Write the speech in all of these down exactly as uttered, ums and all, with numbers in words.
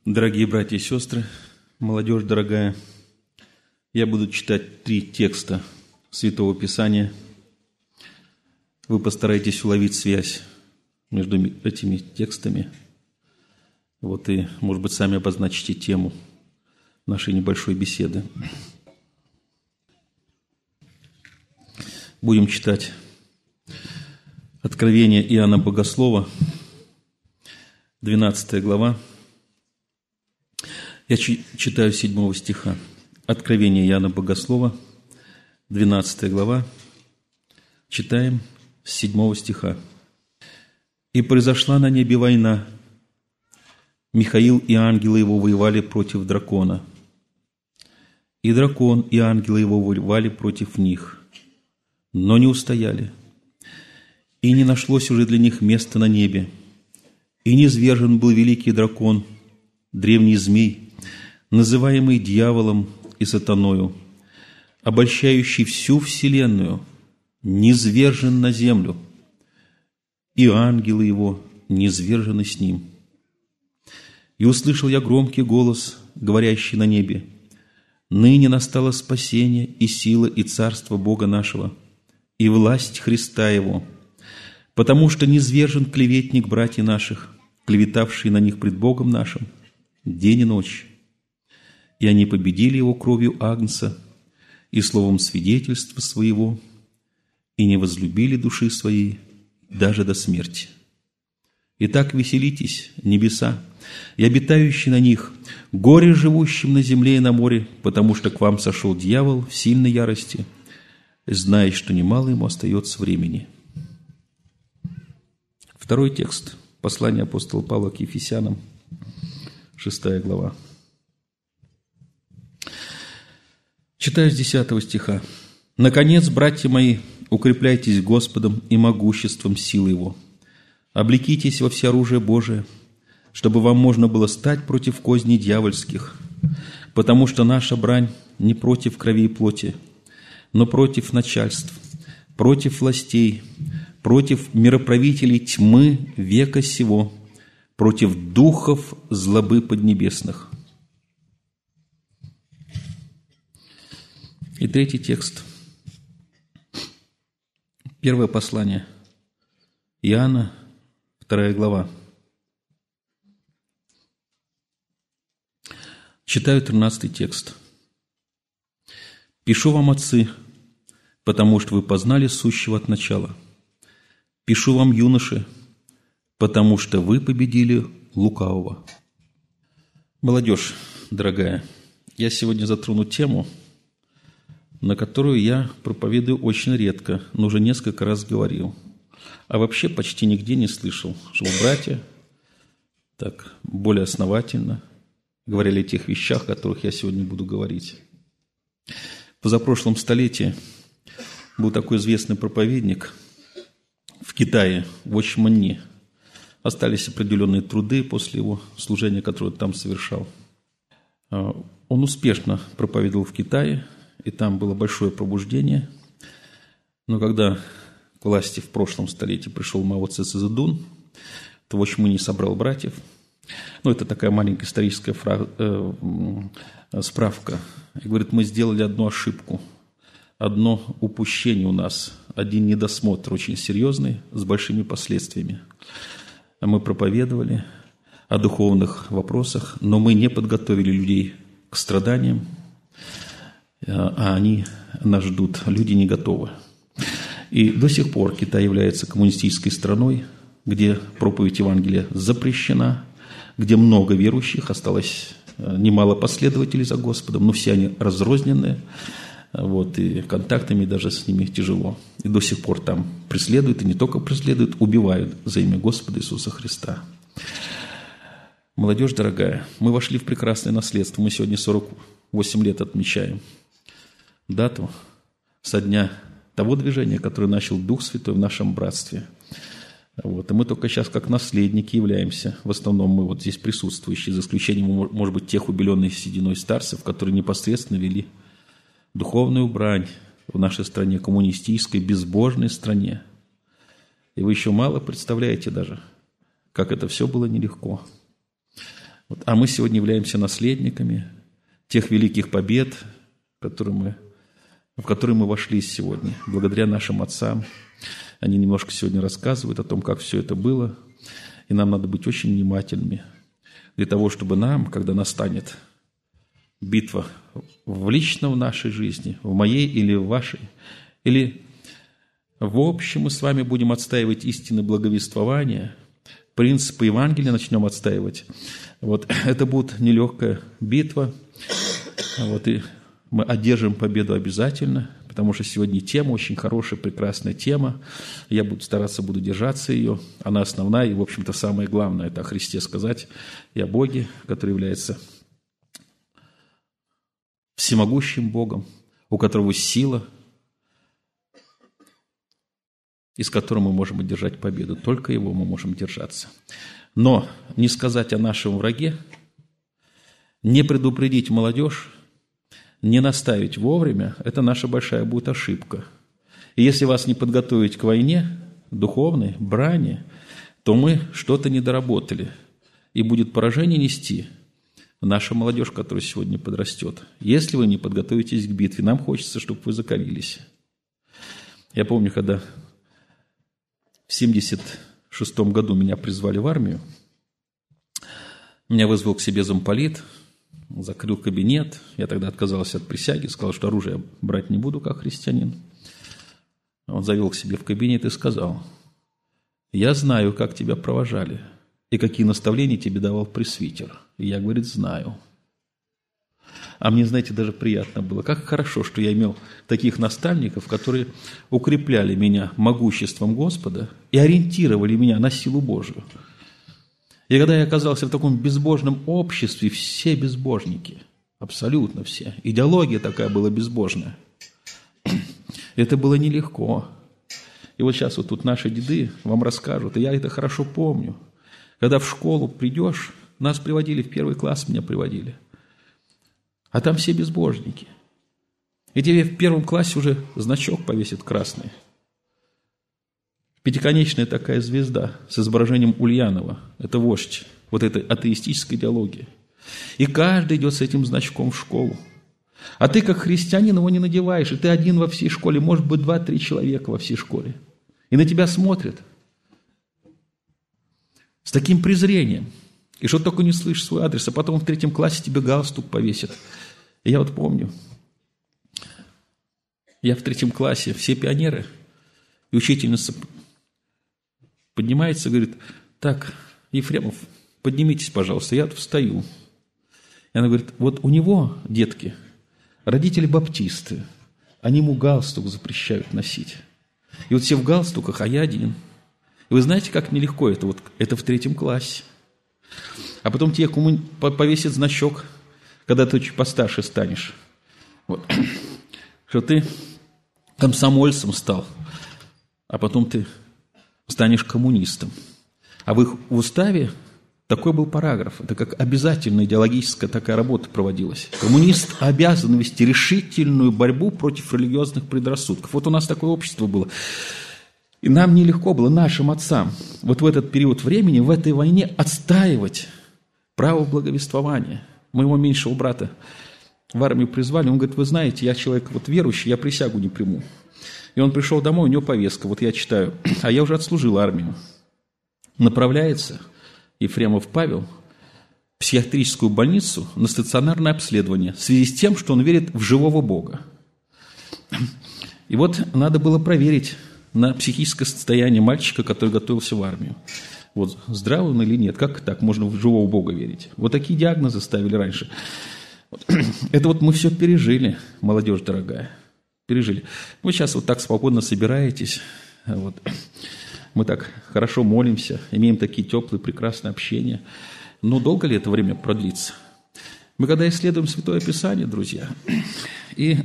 Дорогие братья и сестры, молодежь дорогая, я буду читать три текста Святого Писания. Вы постарайтесь уловить связь между этими текстами. Вот и, может быть, сами обозначите тему нашей небольшой беседы. Будем читать Откровение Иоанна Богослова, двенадцатая глава. Я читаю с седьмого стиха. Откровение Иоанна Богослова, двенадцатая глава. Читаем с седьмого стиха. «И произошла на небе война. Михаил и ангелы его воевали против дракона. И дракон и ангелы его воевали против них, но не устояли. И не нашлось уже для них места на небе. И низвержен был великий дракон, древний змей, называемый дьяволом и сатаною, обольщающий всю вселенную, низвержен на землю, и ангелы его низвержены с ним. И услышал я громкий голос, говорящий на небе: ныне настало спасение и сила и царство Бога нашего, и власть Христа Его, потому что низвержен клеветник братьев наших, клеветавший на них пред Богом нашим день и ночь. И они победили его кровью Агнца и словом свидетельства своего, и не возлюбили души своей даже до смерти. Итак, веселитесь, небеса, и обитающие на них, горе живущим на земле и на море, потому что к вам сошел дьявол в сильной ярости, зная, что немало ему остается времени». Второй текст. Послание апостола Павла к Ефесянам, шестая глава. Читаю с десятого стиха. «Наконец, братья мои, укрепляйтесь Господом и могуществом силы Его. Облекитесь во всеоружие Божие, чтобы вам можно было стать против козней дьявольских, потому что наша брань не против крови и плоти, но против начальств, против властей, против мироправителей тьмы века сего, против духов злобы поднебесных». И третий текст. Первое послание Иоанна, вторая глава. Читаю тринадцатый текст. «Пишу вам, отцы, потому что вы познали сущего от начала. Пишу вам, юноши, потому что вы победили лукавого». Молодежь, дорогая, я сегодня затрону тему, на которую я проповедую очень редко, но уже несколько раз говорил. А вообще почти нигде не слышал, чтобы братья так более основательно говорили о тех вещах, о которых я сегодня буду говорить. В позапрошлом столетии был такой известный проповедник в Китае, Watch Man Nee. Остались определенные труды после его служения, которое он там совершал. Он успешно проповедовал в Китае, и там было большое пробуждение. Но когда к власти в прошлом столетии пришел Мао Цзэ Цзэдун, то Watch Man Nee собрал братьев. Ну, это такая маленькая историческая фра... э, справка. И говорит, мы сделали одну ошибку, одно упущение у нас, один недосмотр очень серьезный, с большими последствиями. Мы проповедовали о духовных вопросах, но мы не подготовили людей к страданиям, а они нас ждут, люди не готовы. И до сих пор Китай является коммунистической страной, где проповедь Евангелия запрещена, где много верующих, осталось немало последователей за Господом, но все они разрозненные, вот, и контактами даже с ними тяжело. И до сих пор там преследуют, и не только преследуют, убивают за имя Господа Иисуса Христа. Молодежь дорогая, мы вошли в прекрасное наследство, мы сегодня сорок восемь лет отмечаем дату со дня того движения, которое начал Дух Святой в нашем братстве. Вот. И мы только сейчас как наследники являемся. В основном мы вот здесь присутствующие, за исключением, может быть, тех убеленных сединой старцев, которые непосредственно вели духовную брань в нашей стране, коммунистической, безбожной стране. И вы еще мало представляете даже, как это все было нелегко. Вот, а мы сегодня являемся наследниками тех великих побед, которые мы, в которые мы вошли сегодня, благодаря нашим отцам. Они немножко сегодня рассказывают о том, как все это было, и нам надо быть очень внимательными для того, чтобы нам, когда настанет битва в лично в нашей жизни, в моей или в вашей, или в общем мы с вами будем отстаивать истины благовествования, принципы Евангелия начнем отстаивать. Вот, это будет нелегкая битва, вот, и мы одержим победу обязательно, потому что сегодня тема очень хорошая, прекрасная тема. Я буду стараться, буду держаться ее. Она основная и, в общем-то, самое главное – это о Христе сказать и о Боге, который является всемогущим Богом, у которого сила, и с которым мы можем одержать победу. Только Его мы можем держаться. Но не сказать о нашем враге, не предупредить молодежь, не наставить вовремя – это наша большая будет ошибка. И если вас не подготовить к войне, духовной, брани, то мы что-то не доработали. И будет поражение нести наша молодежь, которая сегодня подрастет. Если вы не подготовитесь к битве, нам хочется, чтобы вы закалились. Я помню, когда в семьдесят шестом году меня призвали в армию, меня вызвал к себе замполит, закрыл кабинет. Я тогда отказался от присяги, сказал, что оружие я брать не буду, как христианин. Он завел к себе в кабинет и сказал: «Я знаю, как тебя провожали и какие наставления тебе давал пресвитер». И я, говорит, знаю. А мне, знаете, даже приятно было. Как хорошо, что я имел таких наставников, которые укрепляли меня могуществом Господа и ориентировали меня на силу Божию. И когда я оказался в таком безбожном обществе, все безбожники, абсолютно все, идеология такая была безбожная, это было нелегко. И вот сейчас вот тут наши деды вам расскажут, и я это хорошо помню. Когда в школу придешь, нас приводили, в первый класс меня приводили, а там все безбожники. И тебе в первом классе уже значок повесит красный. Пятиконечная такая звезда с изображением Ульянова. Это вождь вот этой атеистической идеологии. И каждый идет с этим значком в школу. А ты, как христианин, его не надеваешь. И ты один во всей школе. Может быть, два-три человека во всей школе. И на тебя смотрят с таким презрением. И что только не слышишь свой адрес. А потом в третьем классе тебе галстук повесят. И я вот помню. Я в третьем классе. Все пионеры. И учительница поднимается и говорит: так, Ефремов, поднимитесь, пожалуйста. Я тут встаю. И она говорит: вот у него, детки, родители баптисты. Они ему галстук запрещают носить. И вот все в галстуках, а я один. И вы знаете, как нелегко это? Вот это в третьем классе. А потом тебе кому повесит значок, когда ты чуть постарше станешь. Вот. Что ты комсомольцем стал, а потом ты станешь коммунистом. А в их уставе такой был параграф. Это как обязательная идеологическая такая работа проводилась. Коммунист обязан вести решительную борьбу против религиозных предрассудков. Вот у нас такое общество было. И нам нелегко было, нашим отцам, вот в этот период времени, в этой войне отстаивать право благовествования. Моего меньшего брата в армию призвали. Он говорит: вы знаете, я человек вот верующий, я присягу не приму. И он пришел домой, у него повестка, вот я читаю, а я уже отслужил армию. Направляется Ефремов Павел в психиатрическую больницу на стационарное обследование в связи с тем, что он верит в живого Бога. И вот надо было проверить на психическое состояние мальчика, который готовился в армию. Вот здравый он или нет, как так можно в живого Бога верить? Вот такие диагнозы ставили раньше. Вот. Это вот мы все пережили, молодежь дорогая. Пережили. Вы сейчас вот так свободно собираетесь, вот. Мы так хорошо молимся, имеем такие теплые, прекрасные общения. Но долго ли это время продлится? Мы когда исследуем Святое Писание, друзья, и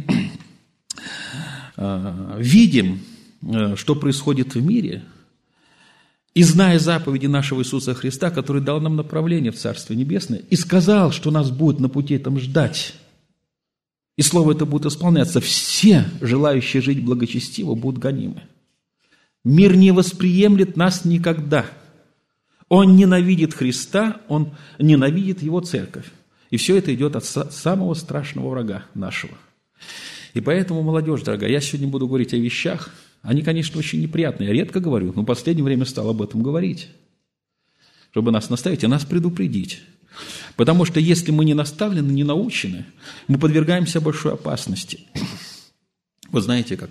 э, видим, э, что происходит в мире, и зная заповеди нашего Иисуса Христа, который дал нам направление в Царствие Небесное, и сказал, что нас будет на пути этом ждать, и слово это будет исполняться, все желающие жить благочестиво будут гонимы. Мир не восприемлет нас никогда. Он ненавидит Христа, он ненавидит Его церковь. И все это идет от самого страшного врага нашего. И поэтому, молодежь дорогая, я сегодня буду говорить о вещах. Они, конечно, очень неприятные. Я редко говорю, но в последнее время стал об этом говорить. Чтобы нас наставить и нас предупредить. Потому что если мы не наставлены, не научены, мы подвергаемся большой опасности. Вы знаете, как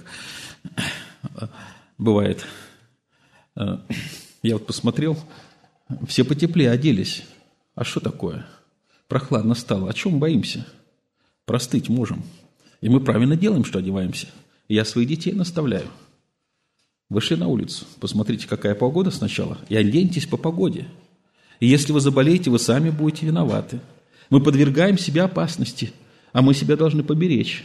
бывает. Я вот посмотрел, все потеплее оделись. А что такое? Прохладно стало. О чем боимся? Простыть можем. И мы правильно делаем, что одеваемся. Я своих детей наставляю. Вышли на улицу, посмотрите, какая погода сначала, и оденьтесь по погоде. И если вы заболеете, вы сами будете виноваты. Мы подвергаем себя опасности, а мы себя должны поберечь.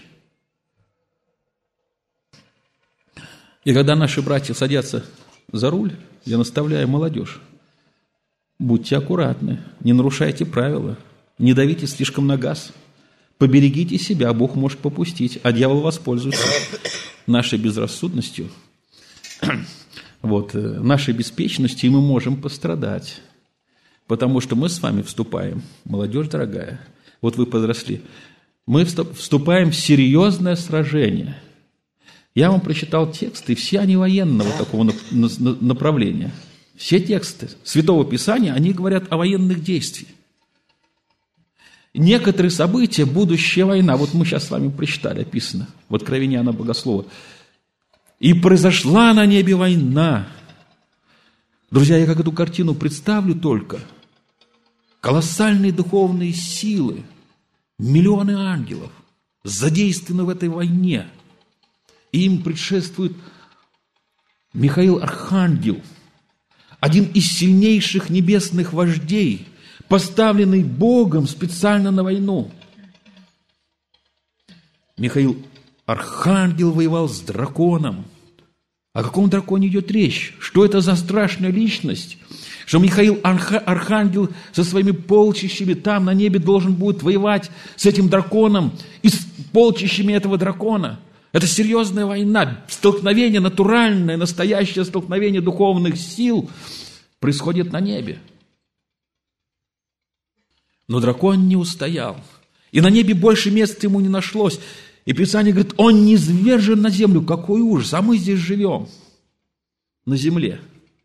И когда наши братья садятся за руль, я наставляю молодежь. Будьте аккуратны, не нарушайте правила, не давите слишком на газ. Поберегите себя, Бог может попустить, а дьявол воспользуется нашей безрассудностью, вот, нашей беспечностью, и мы можем пострадать. Потому что мы с вами вступаем, молодежь дорогая, вот вы подросли, мы вступаем в серьезное сражение. Я вам прочитал тексты, все они военного такого направления. Все тексты Святого Писания, они говорят о военных действиях. Некоторые события, будущая война, вот мы сейчас с вами прочитали, описано в Откровении Иоанна Богослова. «И произошла на небе война». Друзья, я как эту картину представлю только. Колоссальные духовные силы, миллионы ангелов задействованы в этой войне. И им предшествует Михаил Архангел, один из сильнейших небесных вождей, поставленный Богом специально на войну. Михаил Архангел воевал с драконом. О каком драконе идет речь? Что это за страшная личность? Что Михаил Архангел со своими полчищами там на небе должен будет воевать с этим драконом и с полчищами этого дракона. Это серьезная война, столкновение натуральное, настоящее столкновение духовных сил происходит на небе. Но дракон не устоял, и на небе больше места ему не нашлось. И Писание говорит, он низвержен на землю. Какой ужас! А мы здесь живем, на земле.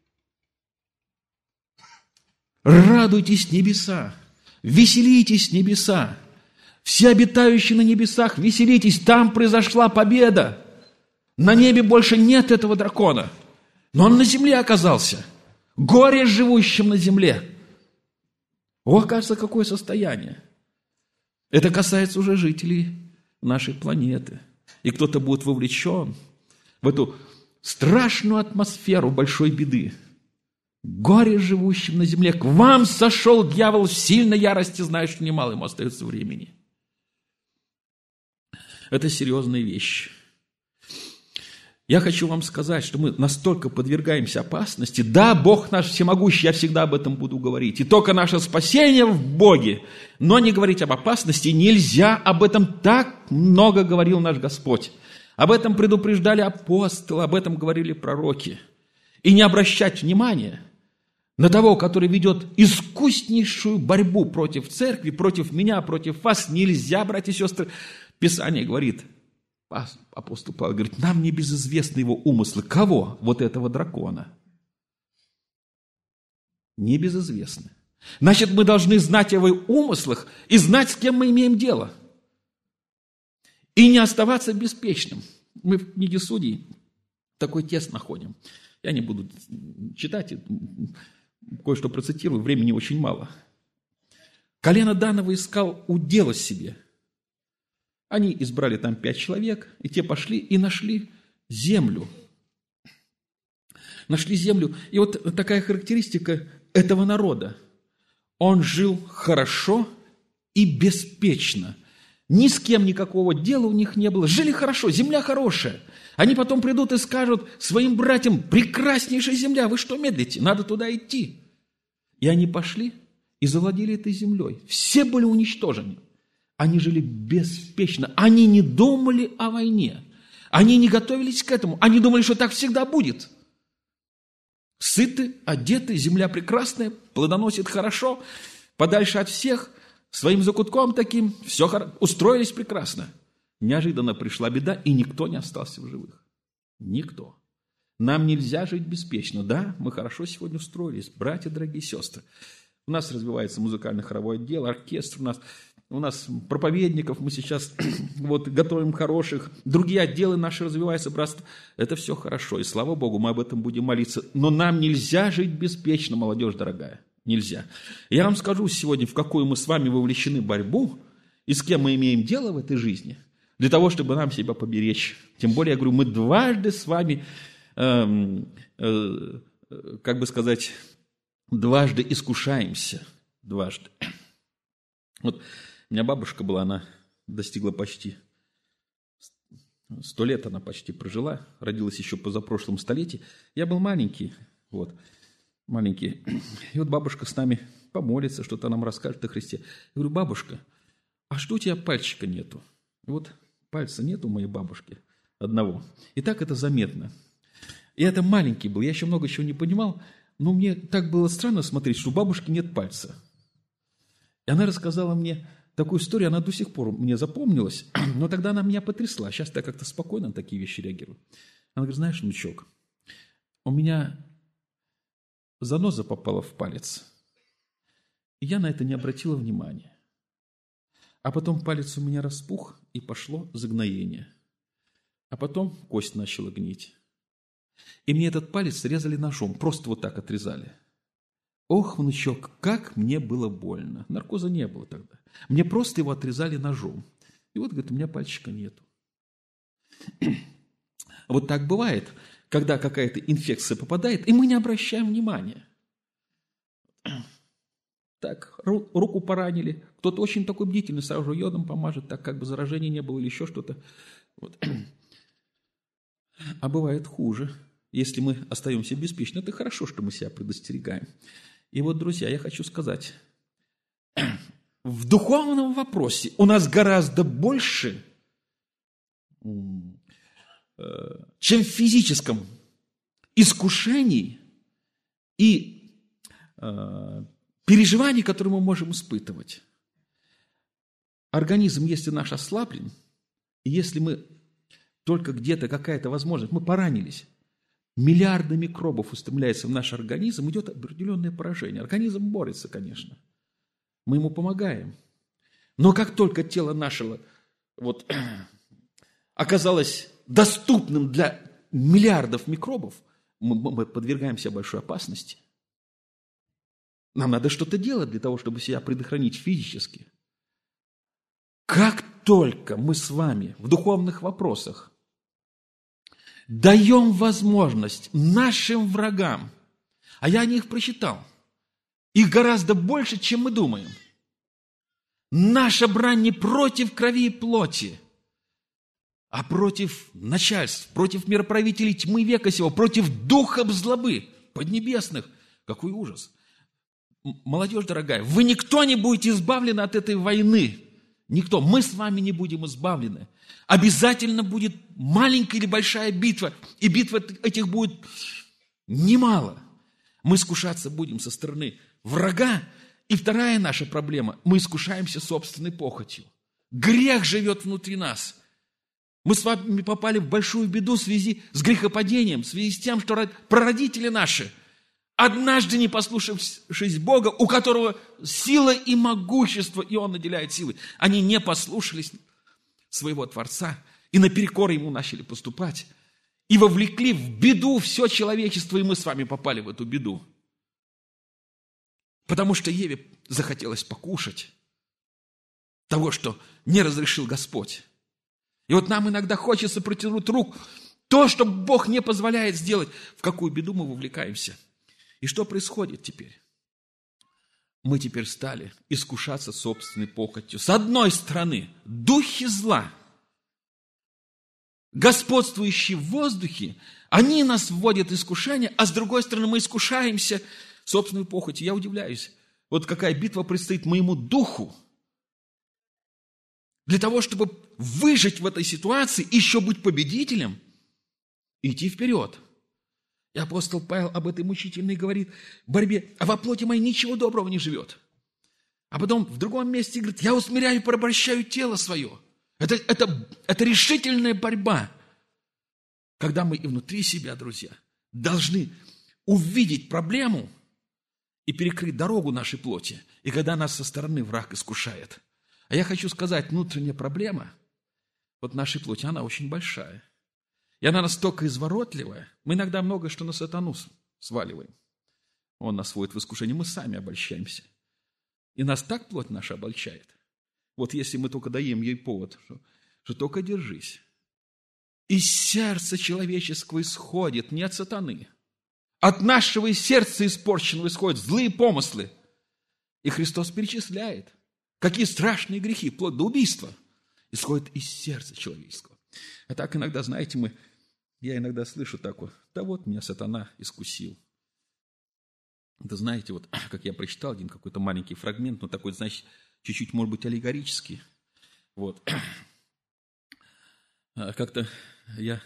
Радуйтесь, небеса, веселитесь, небеса. Все обитающие на небесах, веселитесь, там произошла победа. На небе больше нет этого дракона, но он на земле оказался. Горе живущим на земле. О, кажется, какое состояние. Это касается уже жителей нашей планеты. И кто-то будет вовлечен в эту страшную атмосферу большой беды. Горе живущим на земле. К вам сошел дьявол в сильной ярости, зная, что немало ему остается времени. Это серьезные вещи. Я хочу вам сказать, что мы настолько подвергаемся опасности. Да, Бог наш всемогущий, я всегда об этом буду говорить. И только наше спасение в Боге. Но не говорить об опасности нельзя. Об этом так много говорил наш Господь. Об этом предупреждали апостолы, об этом говорили пророки. И не обращать внимания на того, который ведет искуснейшую борьбу против церкви, против меня, против вас, нельзя, братья и сестры. Писание говорит, апостол Павел говорит, нам не безызвестны его умыслы. Кого? Вот этого дракона. Не безызвестны. Значит, мы должны знать о его умыслах и знать, с кем мы имеем дело. И не оставаться беспечным. Мы в книге Судей такой текст находим. Я не буду читать, кое-что процитирую, времени очень мало. Колено Данова искал удела себе. Они избрали там пять человек, и те пошли и нашли землю. Нашли землю. И вот такая характеристика этого народа. Он жил хорошо и беспечно. Ни с кем никакого дела у них не было. Жили хорошо, земля хорошая. Они потом придут и скажут своим братьям, прекраснейшая земля, вы что медлите? Надо туда идти. И они пошли и завладели этой землей. Все были уничтожены. Они жили беспечно. Они не думали о войне. Они не готовились к этому. Они думали, что так всегда будет. Сыты, одеты, земля прекрасная, плодоносит хорошо, подальше от всех, своим закутком таким, все хоро... устроились прекрасно. Неожиданно пришла беда, и никто не остался в живых. Никто. Нам нельзя жить беспечно. Да, мы хорошо сегодня устроились, братья, дорогие сестры. У нас развивается музыкально-хоровой отдел, оркестр у нас, у нас проповедников мы сейчас вот, готовим хороших, другие отделы наши развиваются, братство. Это все хорошо, и слава Богу, мы об этом будем молиться. Но нам нельзя жить беспечно, молодежь дорогая, нельзя. Я вам скажу сегодня, в какую мы с вами вовлечены борьбу, и с кем мы имеем дело в этой жизни, для того, чтобы нам себя поберечь. Тем более, я говорю, мы дважды с вами, э, э, как бы сказать, дважды искушаемся. Дважды. Вот у меня бабушка была, она достигла почти, сто лет она почти прожила, родилась еще позапрошлом столетии. Я был маленький, вот, маленький. И вот бабушка с нами помолится, что-то нам расскажет о Христе. Я говорю, бабушка, а что у тебя пальчика нету? И вот пальца нет у моей бабушки одного. И так это заметно. И это маленький был, я еще много чего не понимал, но мне так было странно смотреть, что у бабушки нет пальца. И она рассказала мне такую историю, она до сих пор мне запомнилась, но тогда она меня потрясла. Сейчас я как-то спокойно на такие вещи реагирую. Она говорит, знаешь, внучок, у меня заноза попала в палец, и я на это не обратила внимания. А потом палец у меня распух, и пошло загноение. А потом кость начала гнить. И мне этот палец резали ножом, просто вот так отрезали. Ох, внучок, как мне было больно. Наркоза не было тогда. Мне просто его отрезали ножом. И вот, говорит, у меня пальчика нету. Вот так бывает, когда какая-то инфекция попадает, и мы не обращаем внимания. Так, руку поранили, кто-то очень такой бдительный, сразу же йодом помажет, так как бы заражения не было или еще что-то. Вот. А бывает хуже. Если мы остаемся беспечны, это хорошо, что мы себя предостерегаем. И вот, друзья, я хочу сказать, в духовном вопросе у нас гораздо больше, чем в физическом, искушений и переживаний, которые мы можем испытывать. Организм, если наш ослаблен, и если мы только где-то какая-то возможность, мы поранились, миллиарды микробов устремляется в наш организм, идет определенное поражение. Организм борется, конечно. Мы ему помогаем. Но как только тело нашего вот, оказалось доступным для миллиардов микробов, мы, мы подвергаемся большой опасности. Нам надо что-то делать для того, чтобы себя предохранить физически. Как только мы с вами в духовных вопросах даем возможность нашим врагам, а я о них прочитал, их гораздо больше, чем мы думаем. Наша брань не против крови и плоти, а против начальств, против мироправителей тьмы века сего, против духов злобы поднебесных. Какой ужас! Молодежь дорогая, вы никто не будете избавлены от этой войны. Никто. Мы с вами не будем избавлены. Обязательно будет маленькая или большая битва, и битв этих будет немало. Мы искушаться будем со стороны врага. И вторая наша проблема – мы искушаемся собственной похотью. Грех живет внутри нас. Мы с вами попали в большую беду в связи с грехопадением, в связи с тем, что прародители наши, однажды не послушавшись Бога, у которого сила и могущество, и Он наделяет силой, они не послушались своего Творца и наперекор Ему начали поступать, и вовлекли в беду все человечество, и мы с вами попали в эту беду. Потому что Еве захотелось покушать того, что не разрешил Господь. И вот нам иногда хочется протянуть руку, то, что Бог не позволяет сделать, в какую беду мы вовлекаемся. И что происходит теперь? Мы теперь стали искушаться собственной похотью. С одной стороны, духи зла, господствующие в воздухе, они нас вводят в искушение, а с другой стороны, мы искушаемся собственной похотью. Я удивляюсь, вот какая битва предстоит моему духу, для того, чтобы выжить в этой ситуации, еще быть победителем, идти вперед. И апостол Павел об этой мучительной говорит борьбе, а во плоти моей ничего доброго не живет. А потом в другом месте говорит, я усмиряю и порабощаю тело свое. Это, это, это решительная борьба. Когда мы и внутри себя, друзья, должны увидеть проблему и перекрыть дорогу нашей плоти. И когда нас со стороны враг искушает. А я хочу сказать, внутренняя проблема вот нашей плоти, она очень большая. И она настолько изворотливая. Мы иногда многое, что на сатану сваливаем. Он нас вводит в искушение, мы сами обольщаемся. И нас так плоть наша обольщает. Вот если мы только даем ей повод, что, что только держись. Из сердца человеческого исходит не от сатаны. От нашего сердца испорченного исходят злые помыслы. И Христос перечисляет, какие страшные грехи, вплоть до убийства, исходят из сердца человеческого. А так иногда, знаете, мы, я иногда слышу такое, да вот меня сатана искусил. Это знаете, вот как я прочитал один какой-то маленький фрагмент, но такой, значит, чуть-чуть, может быть, аллегорический. Вот. Как-то я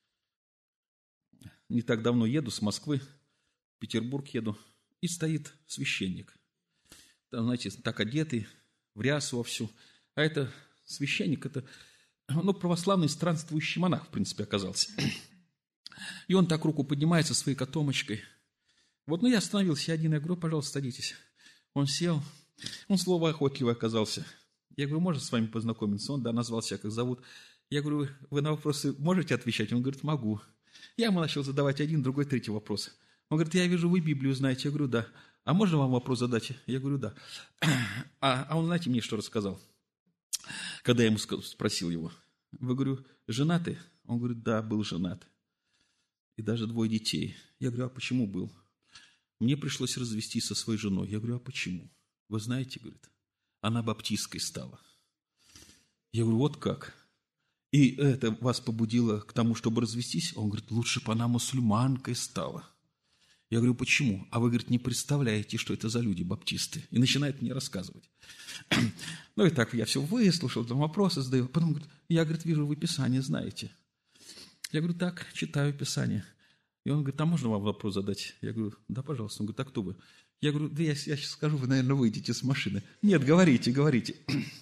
не так давно еду с Москвы, в Петербург еду, и стоит священник. Там, знаете, так одетый, в рясу вовсю. А это священник, это ну, православный странствующий монах, в принципе, оказался. И он так руку поднимает со своей котомочкой. Вот, ну, я остановился один, я говорю, пожалуйста, садитесь. Он сел, он слово охотливый оказался. Я говорю, можно с вами познакомиться? Он, да, назвал себя, как зовут. Я говорю, вы, вы на вопросы можете отвечать? Он говорит, могу. Я ему начал задавать один, другой, третий вопрос. Он говорит, я вижу, вы Библию знаете. Я говорю, да. А можно вам вопрос задать? Я говорю, да. А, а он, знаете, мне что рассказал? Когда я ему спросил его. Вы, говорю, женаты? Он говорит, да, был женат. И даже двое детей. Я говорю, а почему был? Мне пришлось развестись со своей женой. Я говорю, а почему? Вы знаете, говорит, она баптисткой стала. Я говорю, вот как? И это вас побудило к тому, чтобы развестись? Он говорит, лучше бы она мусульманкой стала. Я говорю, почему? А вы, говорит, не представляете, что это за люди, баптисты. И начинает мне рассказывать. Ну и так я все выслушал, там вопросы задаю. Потом говорит, я, говорит, вижу, вы Писание знаете. Я говорю, так, читаю Писание. И он говорит, а можно вам вопрос задать? Я говорю, да, пожалуйста. Он говорит, а кто вы? Я говорю, да я, я сейчас скажу, вы, наверное, выйдете с машины. Нет, говорите, говорите.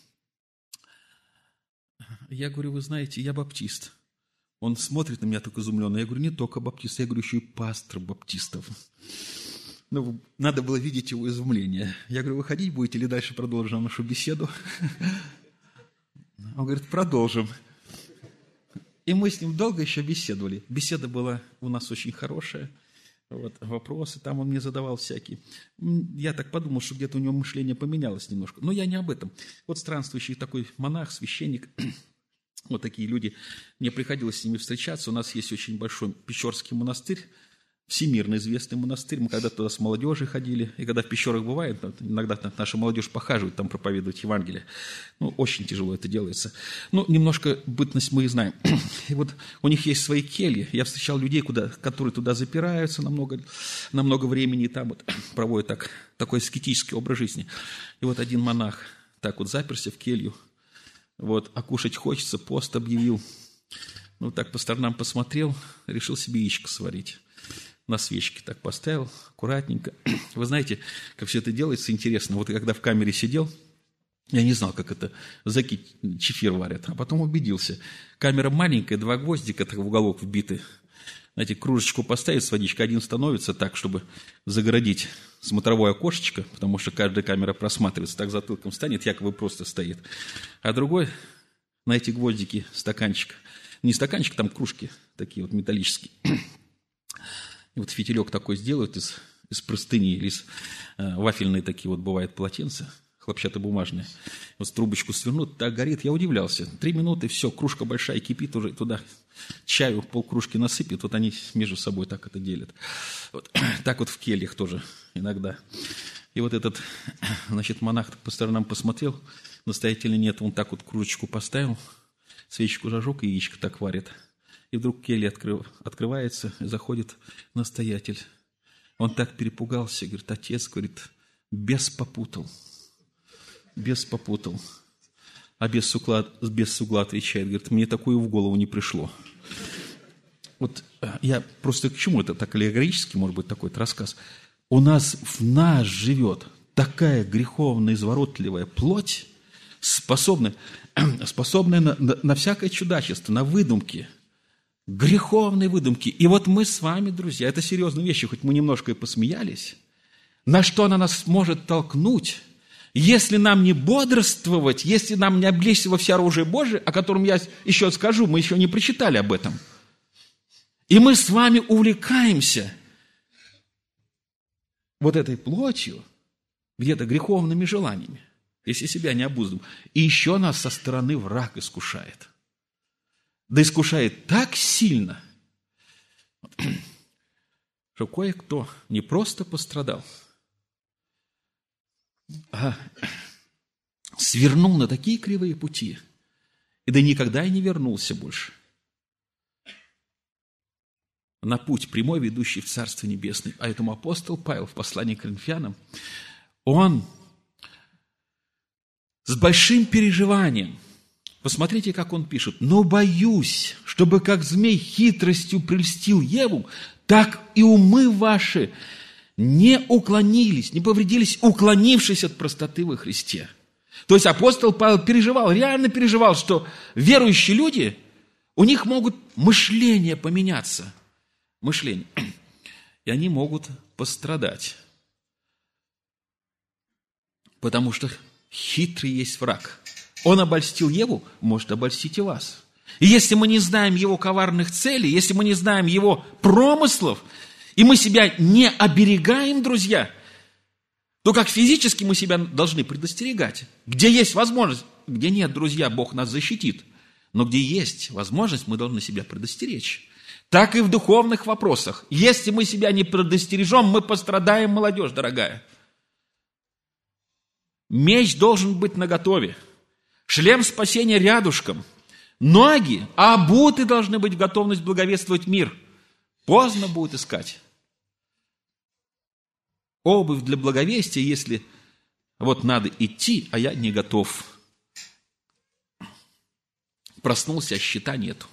Я говорю, вы знаете, я баптист. Он смотрит на меня так изумленно. Я говорю, не только баптист, я говорю, еще и пастор баптистов. Ну, надо было видеть его изумление. Я говорю, вы ходить будете или дальше продолжим нашу беседу? Он говорит, продолжим. И мы с ним долго еще беседовали. Беседа была у нас очень хорошая. Вот, вопросы там он мне задавал всякие. Я так подумал, что где-то у него мышление поменялось немножко. Но я не об этом. Вот странствующий такой монах, священник, вот такие люди, мне приходилось с ними встречаться. У нас есть очень большой Печорский монастырь, всемирно известный монастырь. Мы когда туда с молодежью ходили, и когда в Печорах бывает, иногда наша молодежь похаживает там проповедовать Евангелие. Ну, очень тяжело это делается. Ну, немножко бытность мы и знаем. И вот у них есть свои кельи. Я встречал людей, куда, которые туда запираются на много, на много времени, и там вот проводят так, такой аскетический образ жизни. И вот один монах так вот заперся в келью, вот, а кушать хочется, пост объявил. Ну, так по сторонам посмотрел, решил себе яичко сварить. На свечке так поставил, аккуратненько. Вы знаете, как все это делается, интересно. Вот когда в камере сидел, я не знал, как это, зэки чефир варят, а потом убедился. Камера маленькая, два гвоздика так в уголок вбиты. Знаете, кружечку поставить с водичкой, один становится так, чтобы загородить смотровое окошечко, потому что каждая камера просматривается, так затылком станет, якобы просто стоит. А другой на эти гвоздики стаканчик. Не стаканчик, там кружки такие вот металлические. И вот фитилек такой сделают из, из простыни или из э, вафельные такие вот бывают полотенца, хлопчатобумажные. Вот трубочку свернут, так горит. Я удивлялся. Три минуты, все, кружка большая кипит уже, туда чаю полкружки насыпят, вот они между собой так это делят. Вот. Так вот в кельях тоже иногда. И вот этот, значит, монах по сторонам посмотрел, настоятельно нет, он так вот кружечку поставил, свечку зажег и яичко так варит. И вдруг келья открыв, открывается, и заходит настоятель. Он так перепугался, говорит, отец, говорит, бес попутал. Бес попутал. А бес с угла, бес с угла отвечает, говорит, мне такое в голову не пришло. вот я просто к чему это так аллегорически, может быть, такой рассказ. У нас в нас живет такая греховная, изворотливая плоть, способная, способная на, на, на всякое чудачество, на выдумки, греховные выдумки. И вот мы с вами, друзья, это серьезные вещи, хоть мы немножко и посмеялись, на что она нас может толкнуть, если нам не бодрствовать, если нам не облечься во все оружие Божие, о котором я еще скажу, мы еще не прочитали об этом. И мы с вами увлекаемся вот этой плотью, где-то греховными желаниями, если себя не обуздаем. И еще нас со стороны враг искушает. Да искушает так сильно, что кое-кто не просто пострадал, а свернул на такие кривые пути, и да никогда и не вернулся больше на путь прямой, ведущий в Царство Небесное. А этому апостол Павел в послании к Коринфянам, он с большим переживанием, посмотрите, как он пишет: «Но боюсь, чтобы как змей хитростью прельстил Еву, так и умы ваши не уклонились, не повредились, уклонившись от простоты во Христе». То есть апостол Павел переживал, реально переживал, что верующие люди, у них могут мышление поменяться, мышление, и они могут пострадать, потому что хитрый есть враг. Он обольстил Еву, может обольстить и вас. И если мы не знаем его коварных целей, если мы не знаем его промыслов, и мы себя не оберегаем, друзья, то как физически мы себя должны предостерегать. Где есть возможность, где нет, друзья, Бог нас защитит. Но где есть возможность, мы должны себя предостеречь. Так и в духовных вопросах. Если мы себя не предостережем, мы пострадаем, молодежь дорогая. Меч должен быть наготове. Шлем спасения рядышком. Ноги, обуты должны быть в готовность благовествовать мир. Поздно будет искать обувь для благовестия, если вот надо идти, а я не готов. Проснулся, а щита нету.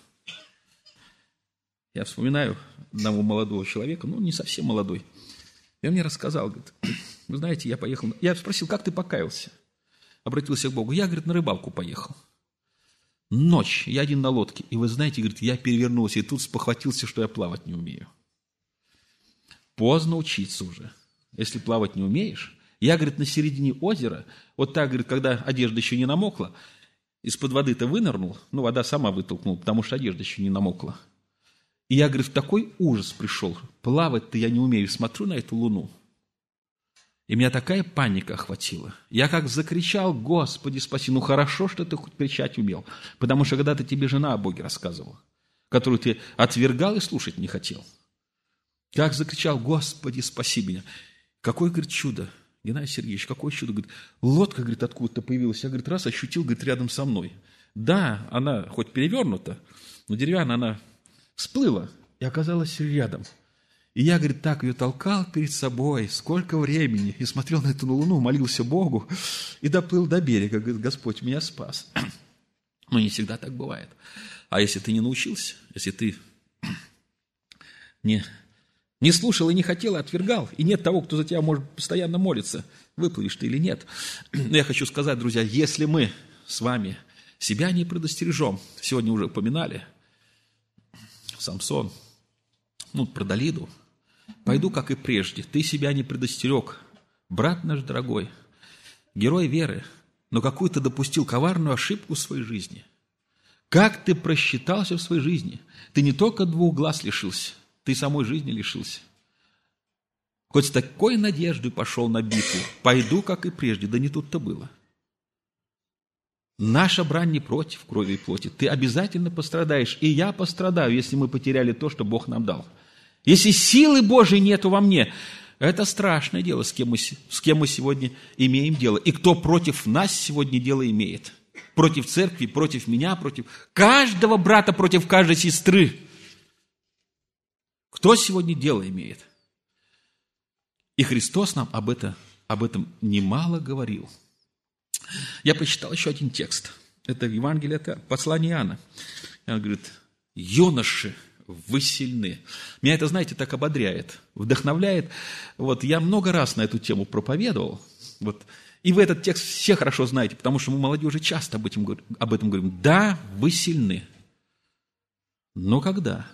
Я вспоминаю одного молодого человека, ну, не совсем молодой. И он мне рассказал, говорит: вы знаете, я поехал... Я спросил: как ты покаялся? Обратился к Богу. Я, говорит, на рыбалку поехал. Ночь, я один на лодке. И вы знаете, говорит, я перевернулся, и тут спохватился, что я плавать не умею. Поздно учиться уже. Если плавать не умеешь. Я, говорит, на середине озера, вот так, говорит, когда одежда еще не намокла, из-под воды-то вынырнул, ну, вода сама вытолкнула, потому что одежда еще не намокла. И я, говорит, в такой ужас пришел. Плавать-то я не умею. Смотрю на эту луну. И меня такая паника охватила. Я как закричал: Господи, спаси. Ну, хорошо, что ты хоть кричать умел. Потому что когда-то тебе жена о Боге рассказывала, которую ты отвергал и слушать не хотел. Как закричал: Господи, спаси меня. Какое, говорит, чудо. Геннадий Сергеевич, какое чудо. Говорит, лодка, говорит, откуда-то появилась. Я, говорит, раз ощутил, говорит, рядом со мной. Да, она хоть перевернута, но деревянная, она всплыла и оказалась рядом. И я, говорит, так ее толкал перед собой, сколько времени, и смотрел на эту луну, молился Богу, и доплыл до берега. Говорит, Господь меня спас. Но не всегда так бывает. А если ты не научился, если ты не, не слушал и не хотел, и отвергал, и нет того, кто за тебя может постоянно молиться, выплывешь ты или нет. Но я хочу сказать, друзья, если мы с вами себя не предостережем, сегодня уже упоминали, Самсон, ну, про Далиду, пойду, как и прежде, ты себя не предостерег, брат наш дорогой, герой веры, но какую ты допустил коварную ошибку в своей жизни. Как ты просчитался в своей жизни? Ты не только двух глаз лишился, ты самой жизни лишился. Хоть с такой надеждой пошел на битву, пойду, как и прежде, да не тут-то было. Наша брань не против крови и плоти. Ты обязательно пострадаешь, и я пострадаю, если мы потеряли то, что Бог нам дал. Если силы Божией нету во мне, это страшное дело, с кем мы, с кем мы сегодня имеем дело. И кто против нас сегодня дело имеет. Против церкви, против меня, против каждого брата, против каждой сестры. Кто сегодня дело имеет? И Христос нам об, это, об этом немало говорил. Я прочитал еще один текст. Это Евангелие, это послание Иоанна. Он говорит, юноши, вы сильны. Меня это, знаете, так ободряет, вдохновляет. Вот я много раз на эту тему проповедовал. Вот. И вы этот текст все хорошо знаете, потому что мы молодежи часто об этом, об этом говорим. Да, вы сильны. Но когда?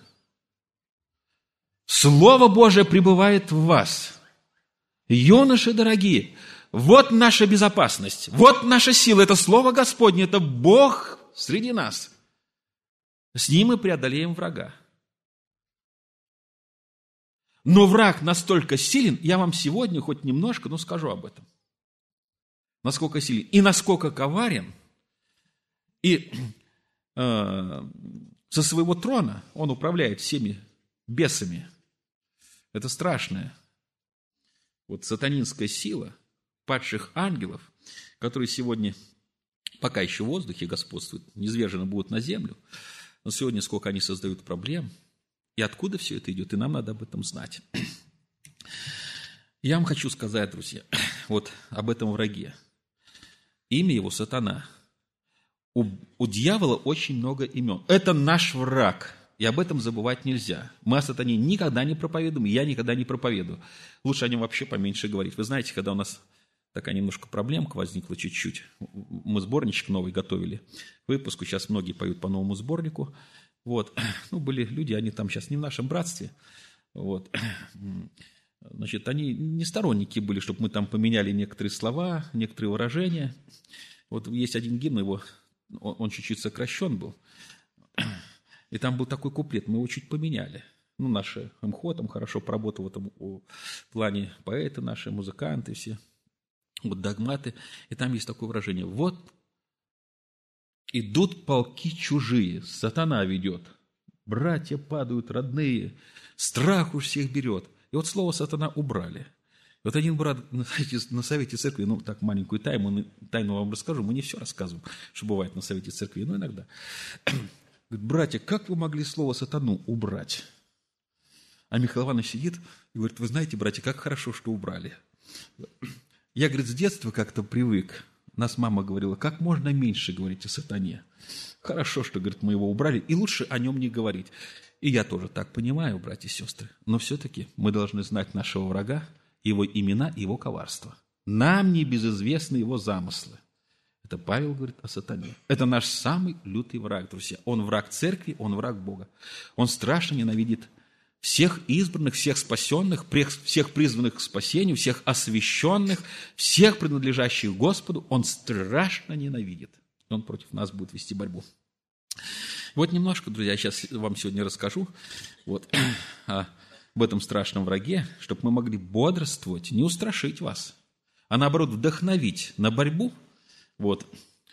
Слово Божие пребывает в вас. Юноши дорогие, вот наша безопасность, вот наша сила, это Слово Господне, это Бог среди нас. С Ним мы преодолеем врага. Но враг настолько силен, я вам сегодня хоть немножко, но скажу об этом. Насколько силен и насколько коварен, и э, со своего трона он управляет всеми бесами. Это страшная вот сатанинская сила падших ангелов, которые сегодня пока еще в воздухе господствуют, низвержены будут на землю, но сегодня сколько они создают проблем, и откуда все это идет, и нам надо об этом знать. Я вам хочу сказать, друзья, вот об этом враге. Имя его Сатана. У, у дьявола очень много имен. Это наш враг, и об этом забывать нельзя. Мы о Сатане никогда не проповедуем, и я никогда не проповедую. Лучше о нем вообще поменьше говорить. Вы знаете, когда у нас такая немножко проблемка возникла чуть-чуть, мы сборничек новый готовили к выпуску, сейчас многие поют по новому сборнику. Вот. Ну, были люди, они там сейчас не в нашем братстве. Вот. Значит, они не сторонники были, чтобы мы там поменяли некоторые слова, некоторые выражения. Вот есть один гимн, его, он, он чуть-чуть сокращен был. И там был такой куплет, мы его чуть поменяли. Ну, наши МХО там хорошо поработал в этом в плане поэты наши, музыканты все, вот догматы. И там есть такое выражение. Вот идут полки чужие, сатана ведет. Братья падают родные, страх уж всех берет. И вот слово «сатана» убрали. И вот один брат на совете, на совете церкви, ну, так маленькую тайну, тайну вам расскажу, мы не все рассказываем, что бывает на совете церкви, но иногда. Говорит, братья, как вы могли слово «сатану» убрать? А Михаил Иванович сидит и говорит, вы знаете, братья, как хорошо, что убрали. Я, говорит, с детства как-то привык. Нас мама говорила, как можно меньше говорить о сатане. Хорошо, что, говорит, мы его убрали, и лучше о нем не говорить. И я тоже так понимаю, братья и сестры. Но все-таки мы должны знать нашего врага, его имена и его коварства. Нам не безызвестны его замыслы. Это Павел говорит о сатане. Это наш самый лютый враг, друзья. Он враг церкви, он враг Бога. Он страшно ненавидит всех избранных, всех спасенных, всех призванных к спасению, всех освященных, всех принадлежащих Господу. Он страшно ненавидит. Он против нас будет вести борьбу. Вот немножко, друзья, сейчас вам сегодня расскажу вот, об этом страшном враге, чтобы мы могли бодрствовать, не устрашить вас, а наоборот вдохновить на борьбу. Вот,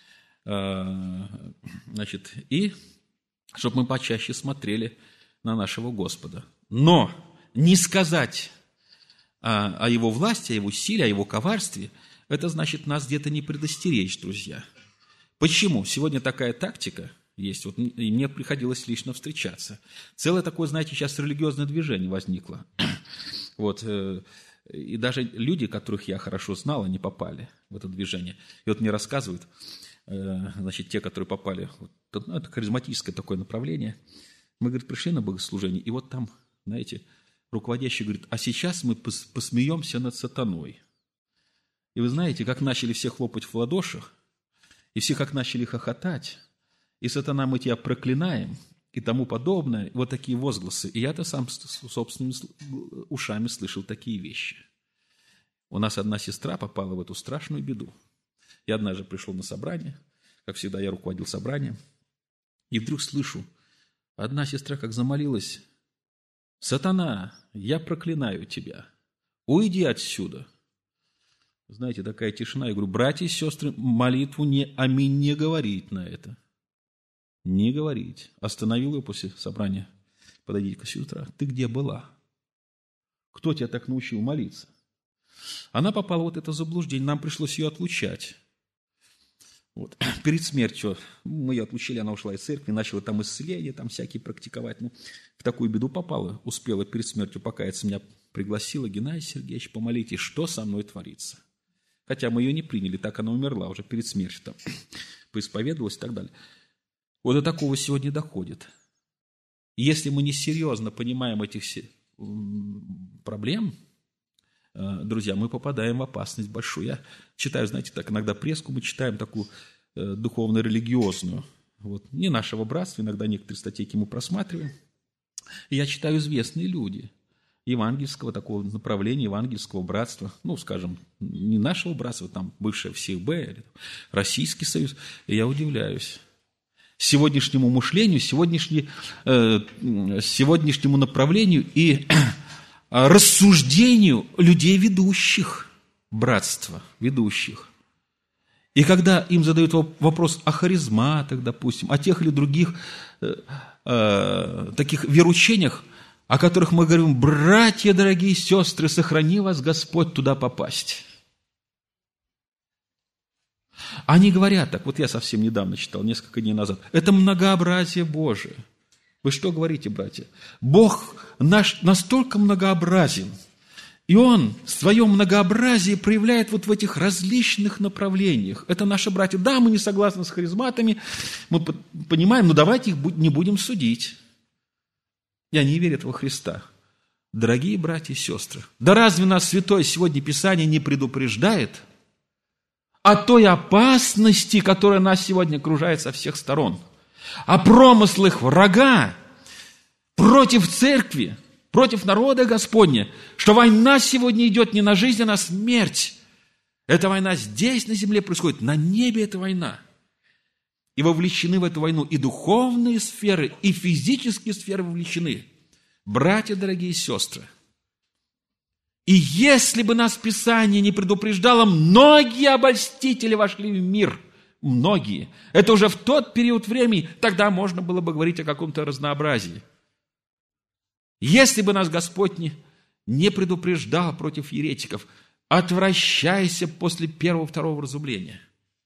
значит, и чтобы мы почаще смотрели на нашего Господа. Но не сказать о, о Его власти, о Его силе, о Его коварстве, это значит нас где-то не предостеречь, друзья. Почему? Сегодня такая тактика есть, вот, и мне приходилось лично встречаться. Целое такое, знаете, сейчас религиозное движение возникло. Вот, и даже люди, которых я хорошо знал, они попали в это движение. И вот мне рассказывают, значит, те, которые попали, ну, это харизматическое такое направление. Мы, говорит, пришли на богослужение, и вот там, знаете, руководящий говорит, а сейчас мы посмеемся над сатаной. И вы знаете, как начали все хлопать в ладошах, и все как начали хохотать, и сатана, мы тебя проклинаем, и тому подобное, вот такие возгласы. И я-то сам собственными ушами слышал такие вещи. У нас одна сестра попала в эту страшную беду. Я однажды пришел на собрание, как всегда я руководил собранием, и вдруг слышу, одна сестра как замолилась, «Сатана, я проклинаю тебя, уйди отсюда». Знаете, такая тишина. Я говорю, братья и сестры, молитву не, аминь не говорить на это. Не говорить. Остановил ее после собрания. Подойдите-ка сюда. Ты где была? Кто тебя так научил молиться? Она попала в вот это заблуждение. Нам пришлось ее отлучать. Вот. Перед смертью мы ее отлучили, она ушла из церкви, начала там исцеления, там всякие практиковать. Ну, в такую беду попала, успела перед смертью покаяться. Меня пригласила, Геннадий Сергеевич, помолитесь, что со мной творится. Хотя мы ее не приняли, так она умерла уже перед смертью, там, поисповедовалась и так далее. Вот до такого сегодня доходит. Если мы несерьезно понимаем этих проблем, друзья, мы попадаем в опасность большую. Я читаю, знаете, так иногда преску мы читаем такую духовно-религиозную. Вот. Не нашего братства, иногда некоторые статейки мы просматриваем. И я читаю известные люди евангельского такого направления, евангельского братства, ну, скажем, не нашего братства, там, бывшее ВСИХБ, или там, Российский Союз, и я удивляюсь. Сегодняшнему мышлению, сегодняшней, э, сегодняшнему направлению и рассуждению людей ведущих, братства, ведущих. И когда им задают вопрос о харизматах, допустим, о тех или других э, э, таких вероучениях, о которых мы говорим: братья, дорогие сестры, сохрани вас Господь туда попасть. Они говорят так, вот я совсем недавно читал, несколько дней назад, это многообразие Божие. Вы что говорите, братья? Бог наш настолько многообразен, и Он в своем многообразии проявляет вот в этих различных направлениях. Это наши братья. Да, мы не согласны с харизматами, мы понимаем, но давайте их не будем судить. И они верят во Христа. Дорогие братья и сестры, да разве нас Святое сегодня Писание не предупреждает о той опасности, которая нас сегодня окружает со всех сторон, о промыслах врага против церкви, против народа Господня, что война сегодня идет не на жизнь, а на смерть. Эта война здесь, на земле, происходит, на небе эта война. И вовлечены в эту войну и духовные сферы, и физические сферы вовлечены. Братья, дорогие сестры, и если бы нас Писание не предупреждало, многие обольстители вошли в мир. Многие. Это уже в тот период времени, тогда можно было бы говорить о каком-то разнообразии. Если бы нас Господь не, не предупреждал против еретиков, отвращайся после первого-второго вразумления.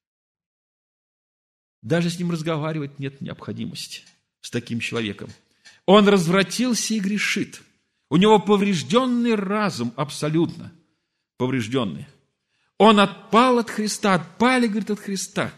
Даже с ним разговаривать нет необходимости, с таким человеком. Он развратился и грешит. У него поврежденный разум, абсолютно поврежденный. Он отпал от Христа, отпали, говорит, от Христа.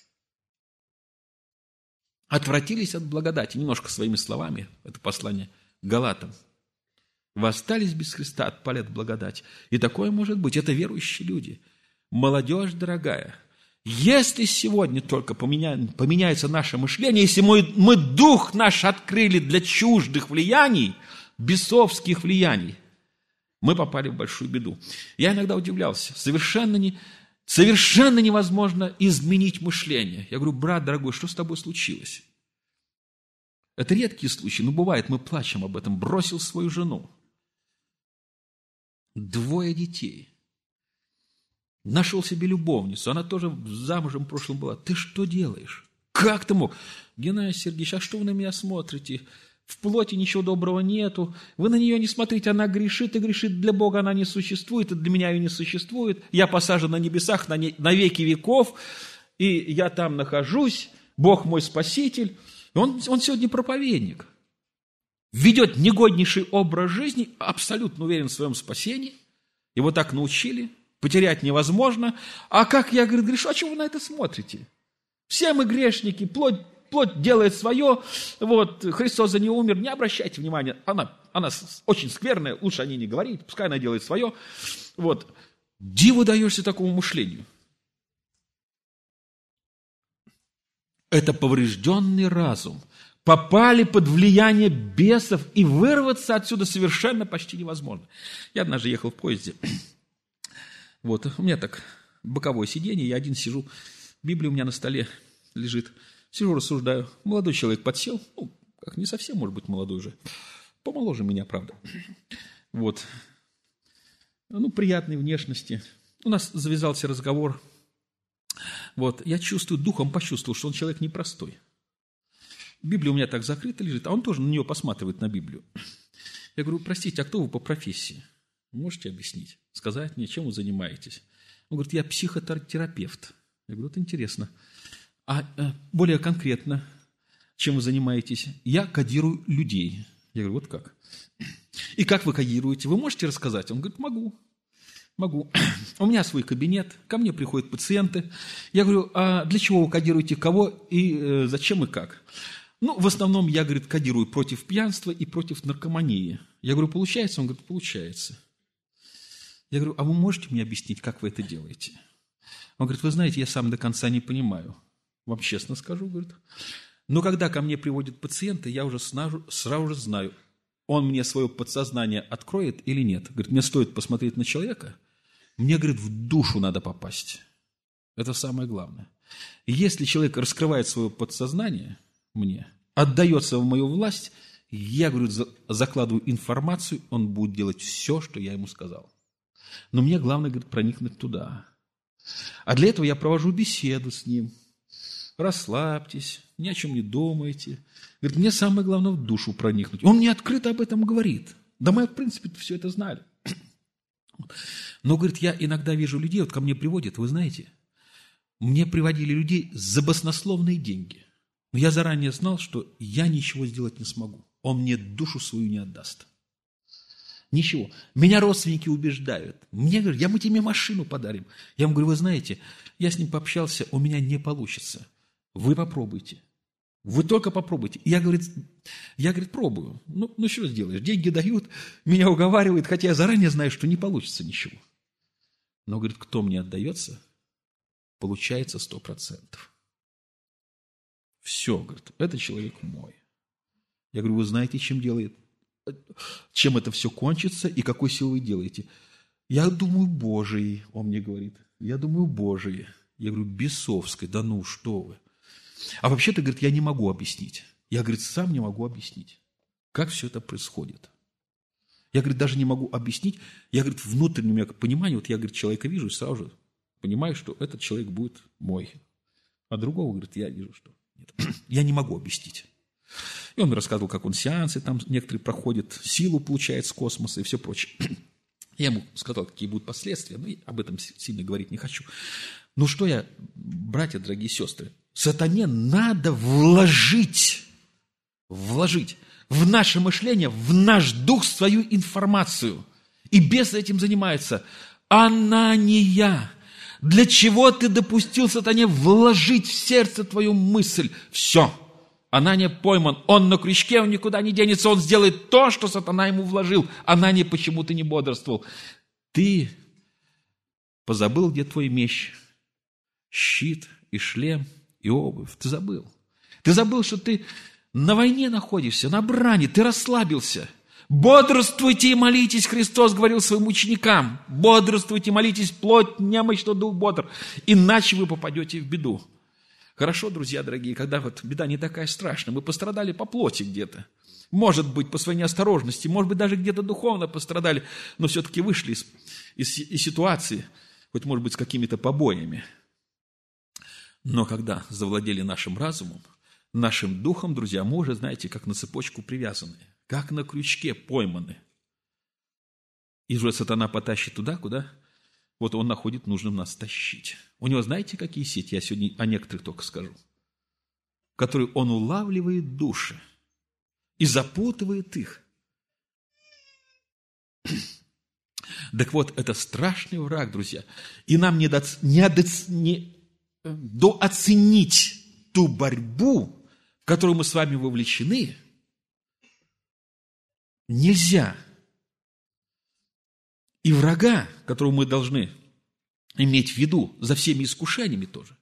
Отвратились от благодати. Немножко своими словами, это послание к Галатам. Вы остались без Христа, отпали от благодати. И такое может быть. Это верующие люди. Молодежь дорогая, если сегодня только поменя... поменяется наше мышление, если мы, мы дух наш открыли для чуждых влияний, бесовских влияний, мы попали в большую беду. Я иногда удивлялся. Совершенно, не, совершенно невозможно изменить мышление. Я говорю: брат дорогой, что с тобой случилось? Это редкие случаи, но бывает, мы плачем об этом. Бросил свою жену. Двое детей. Нашел себе любовницу. Она тоже замужем в прошлом была. Ты что делаешь? Как ты мог? Геннадий Сергеевич, а что вы на меня смотрите? В плоти ничего доброго нету. Вы на нее не смотрите, она грешит и грешит. Для Бога она не существует, и для меня ее не существует. Я посажен на небесах на, не, на веки веков, и я там нахожусь. Бог мой спаситель. Он, он сегодня проповедник. Ведет негоднейший образ жизни, абсолютно уверен в своем спасении. Его так научили. Потерять невозможно. А как я, говорит, грешу? А чего вы на это смотрите? Все мы грешники, плоть, плоть делает свое. Вот, Христос за нее умер. Не обращайте внимания. Она, она очень скверная, лучше о ней не говорить. Пускай она делает свое. Вот. Диву даешься такому мышлению. Это поврежденный разум. Попали под влияние бесов, и вырваться отсюда совершенно почти невозможно. Я однажды ехал в поезде. Вот, у меня так боковое сиденье, я один сижу, Библия у меня на столе лежит, сижу, рассуждаю. Молодой человек подсел, ну, как не совсем, может быть, молодой уже, помоложе меня, правда. Вот, ну, приятной внешности. У нас завязался разговор. Вот, я чувствую, духом почувствовал, что он человек непростой. Библия у меня так закрыта лежит, а он тоже на нее посматривает, на Библию. Я говорю: простите, а кто вы по профессии? Можете объяснить? Сказать мне, чем вы занимаетесь? Он говорит: я психотерапевт. Я говорю: это интересно. А более конкретно, чем вы занимаетесь? Я кодирую людей. Я говорю: вот как? И как вы кодируете? Вы можете рассказать? Он говорит: могу. Могу. У меня свой кабинет, ко мне приходят пациенты. Я говорю: а для чего вы кодируете, кого и э, зачем и как? Ну, в основном я, говорит, кодирую против пьянства и против наркомании. Я говорю, получается? Он говорит, получается. Я говорю, а вы можете мне объяснить, как вы это делаете? Он говорит, вы знаете, я сам до конца не понимаю. Вам честно скажу, говорит. Но когда ко мне приводят пациенты, я уже сразу, сразу же знаю, он мне свое подсознание откроет или нет. Говорит, мне стоит посмотреть на человека, мне, говорит, в душу надо попасть. Это самое главное. И если человек раскрывает свое подсознание мне, отдается в мою власть, я, говорю, закладываю информацию, он будет делать все, что я ему сказал. Но мне главное, говорит, проникнуть туда. А для этого я провожу беседу с ним. Расслабьтесь, ни о чем не думайте. Говорит, мне самое главное в душу проникнуть. Он мне открыто об этом говорит. Да мы, в принципе, все это знали. Но, говорит, я иногда вижу людей, вот ко мне приводят, вы знаете, мне приводили людей за баснословные деньги. Но я заранее знал, что я ничего сделать не смогу. Он мне душу свою не отдаст. Ничего. Меня родственники убеждают. Мне говорят, я мы тебе машину подарим. Я ему говорю, вы знаете, я с ним пообщался, у меня не получится. Вы попробуйте. Вы только попробуйте. Я, говорит, я, говорит, пробую. Ну, ну, что сделаешь? Деньги дают, меня уговаривают, хотя я заранее знаю, что не получится ничего. Но, говорит, кто мне отдается, получается сто процентов. Все, говорит, это человек мой. Я говорю, вы знаете, чем делает? Чем это все кончится и какой силой вы делаете? Я думаю, Божией, он мне говорит. Я думаю, Божией. Я говорю, бесовской, да ну, что вы. А вообще-то, говорит, я не могу объяснить. Я, говорит, сам не могу объяснить, как все это происходит. Я, говорит, даже не могу объяснить. Я, говорит, внутреннем понимании, вот я, говорит, человека вижу и сразу же понимаю, что этот человек будет мой. А другого, говорит, я вижу, что нет. Я не могу объяснить. И он мне рассказывал, как он сеансы там некоторые проходят, силу получает с космоса и все прочее. Я ему сказал, какие будут последствия, но об этом сильно говорить не хочу. Ну что я, братья, дорогие сестры, сатане надо вложить, вложить в наше мышление, в наш дух свою информацию. И бес этим занимается. Анания, для чего ты допустил сатане вложить в сердце твою мысль? Все. Анания пойман, он на крючке, он никуда не денется, он сделает то, что сатана ему вложил. Анания почему-то не бодрствовал. Ты позабыл, где твой меч, щит и шлем и обувь. Ты забыл. Ты забыл, что ты на войне находишься, на брани, ты расслабился. Бодрствуйте и молитесь, Христос говорил своим ученикам. Бодрствуйте, молитесь, плоть немощна, дух бодр, иначе вы попадете в беду. Хорошо, друзья дорогие, когда вот беда не такая страшная, мы пострадали по плоти где-то, может быть, по своей неосторожности, может быть, даже где-то духовно пострадали, но все-таки вышли из, из, из ситуации, хоть, может быть, с какими-то побоями. Но когда завладели нашим разумом, нашим духом, друзья, мы уже, знаете, как на цепочку привязаны, как на крючке пойманы. И уже сатана потащит туда, куда вот он находит нужным нас тащить. У него, знаете, какие сети? Я сегодня о некоторых только скажу. В которые он улавливает души и запутывает их. Так вот, это страшный враг, друзья. И нам не, доц... не, доц... не дооценить ту борьбу, в которую мы с вами вовлечены, нельзя. И врага, которого мы должны иметь в виду, за всеми искушениями тоже,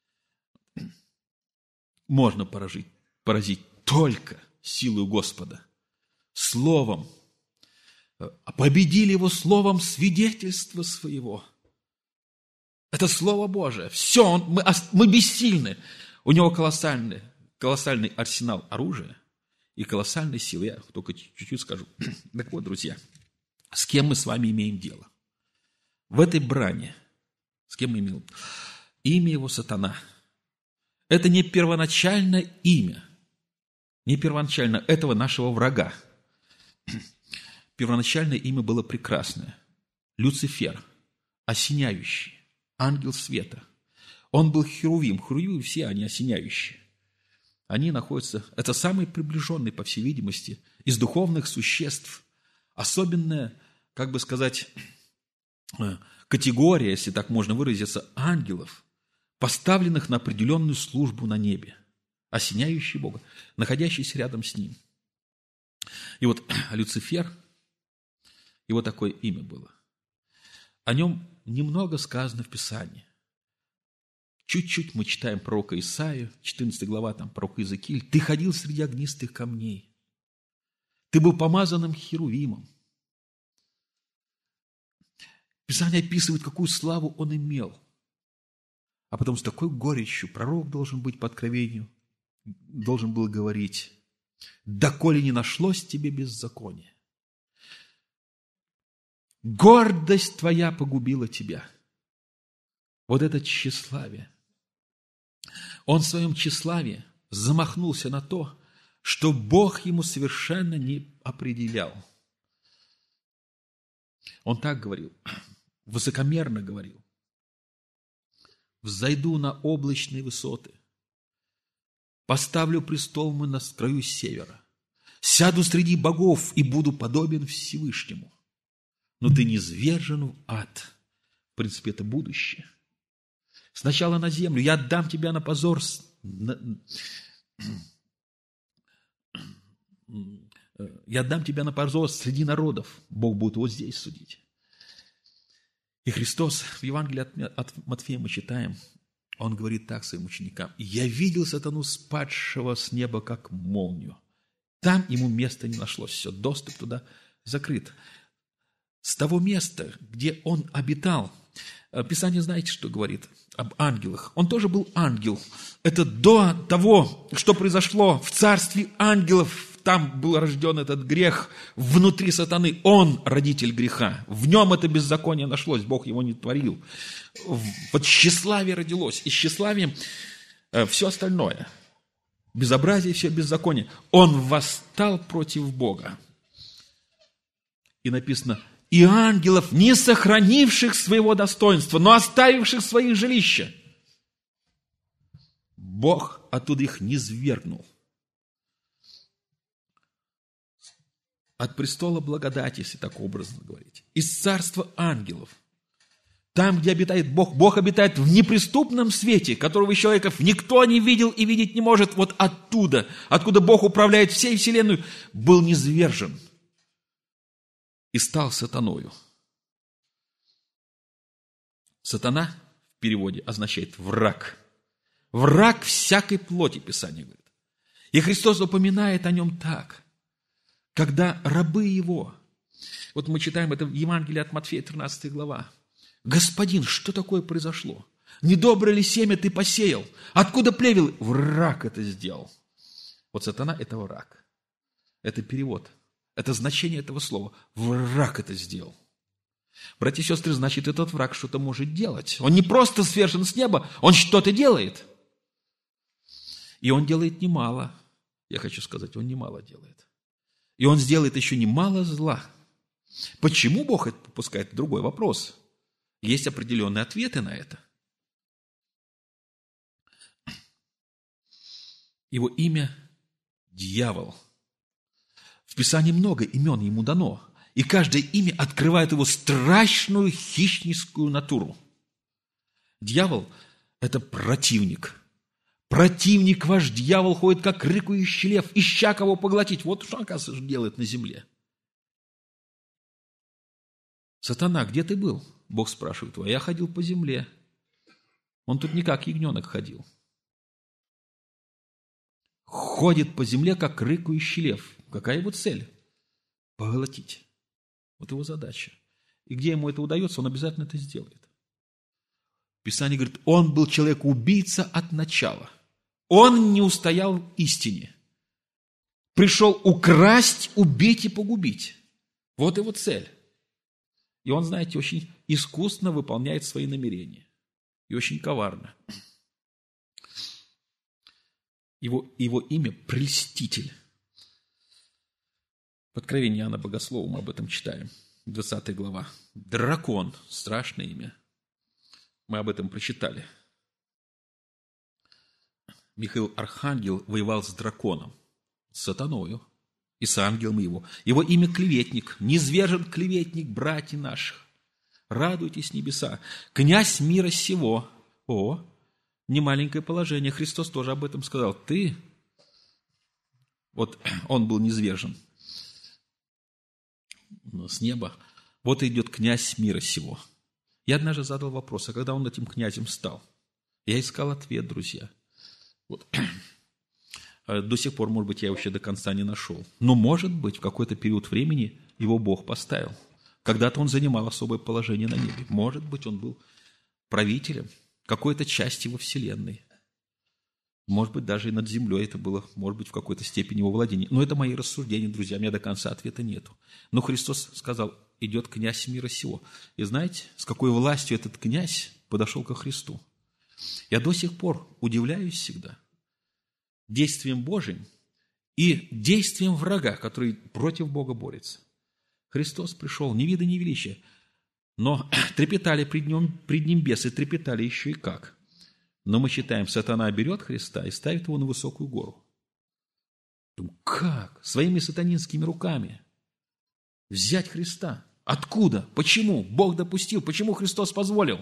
можно поразить, поразить только силою Господа, словом. Победили его словом свидетельства своего. Это Слово Божие. Все, он, мы, мы бессильны. У него колоссальный, колоссальный арсенал оружия и колоссальной силы. Я только чуть-чуть скажу. Так вот, друзья, с кем мы с вами имеем дело? В этой брани, с кем мы имеем? Имя его сатана. Это не первоначальное имя, не первоначально этого нашего врага. Первоначальное имя было прекрасное. Люцифер, осеняющий, ангел света. Он был херувим. Херувимы все они осеняющие. Они находятся, это самый приближенный, по всей видимости, из духовных существ. Особенная, как бы сказать, категория, если так можно выразиться, ангелов, поставленных на определенную службу на небе. осеняющий Бога, находящийся рядом с Ним. И вот Люцифер, его такое имя было. О нем немного сказано в Писании. Чуть-чуть мы читаем пророка Исаию, четырнадцатая глава, там пророк Иезекииль. «Ты ходил среди огнистых камней, ты был помазанным херувимом». Писание описывает, какую славу он имел. А потом с такой горечью пророк должен быть по откровению, должен был говорить: «Доколе не нашлось тебе беззакония, гордость твоя погубила тебя». Вот это тщеславие. Он в своем тщеславии замахнулся на то, что Бог ему совершенно не определял. Он так говорил, высокомерно говорил: «Взойду на облачные высоты, поставлю престол мой на краю севера, сяду среди богов и буду подобен Всевышнему». Но ты низвержен в ад. В принципе, это будущее. Сначала на землю. Я отдам тебя на позор. Я отдам тебя на позор среди народов. Бог будет вот здесь судить. И Христос в Евангелии от Матфея мы читаем, Он говорит так своим ученикам: «Я видел сатану, спадшего с неба, как молнию». Там ему места не нашлось. Все, доступ туда закрыт. С того места, где он обитал, Писание, знаете, что говорит об ангелах? Он тоже был ангел. Это до того, что произошло в царстве ангелов. Там был рожден этот грех внутри сатаны. Он родитель греха. В нем это беззаконие нашлось. Бог его не творил. Вот тщеславие родилось. И с тщеславием все остальное. Безобразие, все беззаконие. Он восстал против Бога. И написано: «И ангелов, не сохранивших своего достоинства, но оставивших свои жилища, Бог оттуда их низвергнул». От престола благодати, если так образно говорить, из царства ангелов, там, где обитает Бог, Бог обитает в неприступном свете, которого человеков никто не видел и видеть не может. Вот оттуда, откуда Бог управляет всей вселенной, был низвержен и стал сатаною. Сатана в переводе означает враг. Враг всякой плоти, Писание говорит. И Христос упоминает о нем так, когда рабы его, вот мы читаем это в Евангелии от Матфея, тринадцатая глава: «Господин, что такое произошло? Недоброе ли семя ты посеял? Откуда плевел?» Враг это сделал. Вот сатана – это враг. Это перевод. Это значение этого слова. Враг это сделал. Братья и сестры, значит, этот враг что-то может делать. Он не просто свержен с неба, он что-то делает. И он делает немало. Я хочу сказать, он немало делает. И он сделает еще немало зла. Почему Бог это попускает? Другой вопрос. Есть определенные ответы на это. Его имя – дьявол. В Писании много имен ему дано, и каждое имя открывает его страшную хищническую натуру. Дьявол – это противник. Противник ваш дьявол ходит, как рыкающий лев, ища кого поглотить. Вот что, оказывается, делает на земле. Сатана, где ты был? Бог спрашивает его. Я ходил по земле. Он тут не как ягненок ходил. Ходит по земле, как рыкающий лев. Какая его цель? Поглотить. Вот его задача. И где ему это удается, он обязательно это сделает. Писание говорит, он был человек-убийца от начала. Он не устоял истине. Пришел украсть, убить и погубить. Вот его цель. И он, знаете, очень искусно выполняет свои намерения. И очень коварно. Его, его имя – Прельститель. В Откровении Иоанна Богослова мы об этом читаем. двадцатая глава. Дракон. Страшное имя. Мы об этом прочитали. Михаил Архангел воевал с драконом, с сатаною и с ангелом его. Его имя клеветник, низвержен клеветник, братья наших. Радуйтесь, небеса. Князь мира сего. О, немаленькое положение. Христос тоже об этом сказал. Ты, вот он был низвержен с неба, вот идет князь мира сего. Я однажды задал вопрос, а когда он этим князем стал? Я искал ответ, друзья. Вот. До сих пор, может быть, я его еще до конца не нашел. Но, может быть, в какой-то период времени его Бог поставил. Когда-то он занимал особое положение на небе. Может быть, он был правителем какой-то части его вселенной. Может быть, даже и над землей это было, может быть, в какой-то степени его владения. Но это мои рассуждения, друзья, у меня до конца ответа нету. Но Христос сказал, идет князь мира сего. И знаете, с какой властью этот князь подошел ко Христу? Я до сих пор удивляюсь всегда действием Божьим и действием врага, который против Бога борется. Христос пришел, ни вида, ни величия, но трепетали пред ним, пред ним бесы, трепетали еще и как. Но мы читаем, сатана берет Христа и ставит его на высокую гору. Думаю, как? Своими сатанинскими руками взять Христа? Откуда? Почему? Бог допустил. Почему Христос позволил?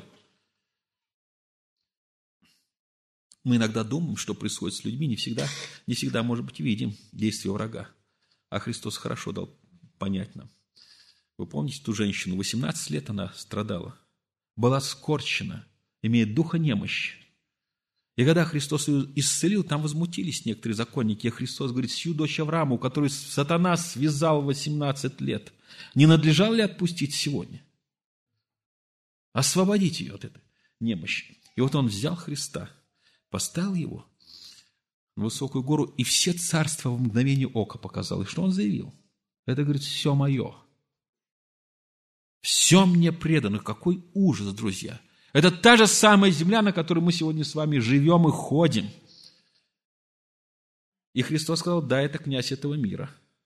Мы иногда думаем, что происходит с людьми, не всегда, не всегда, может быть, видим действие врага. А Христос хорошо дал понять нам. Вы помните ту женщину, восемнадцать лет она страдала, была скорчена, имеет духа немощи. И когда Христос ее исцелил, там возмутились некоторые законники. И Христос говорит, сию дочь Аврааму, которую сатана связал восемнадцать лет, не надлежало ли отпустить сегодня? Освободить ее от этой немощи. И вот он взял Христа, поставил его на высокую гору, и все царства в мгновение ока показал. И что он заявил? Это, говорит, все мое. Все мне предано. Какой ужас, друзья! Это та же самая земля, на которой мы сегодня с вами живем и ходим. И Христос сказал, да, это князь этого мира.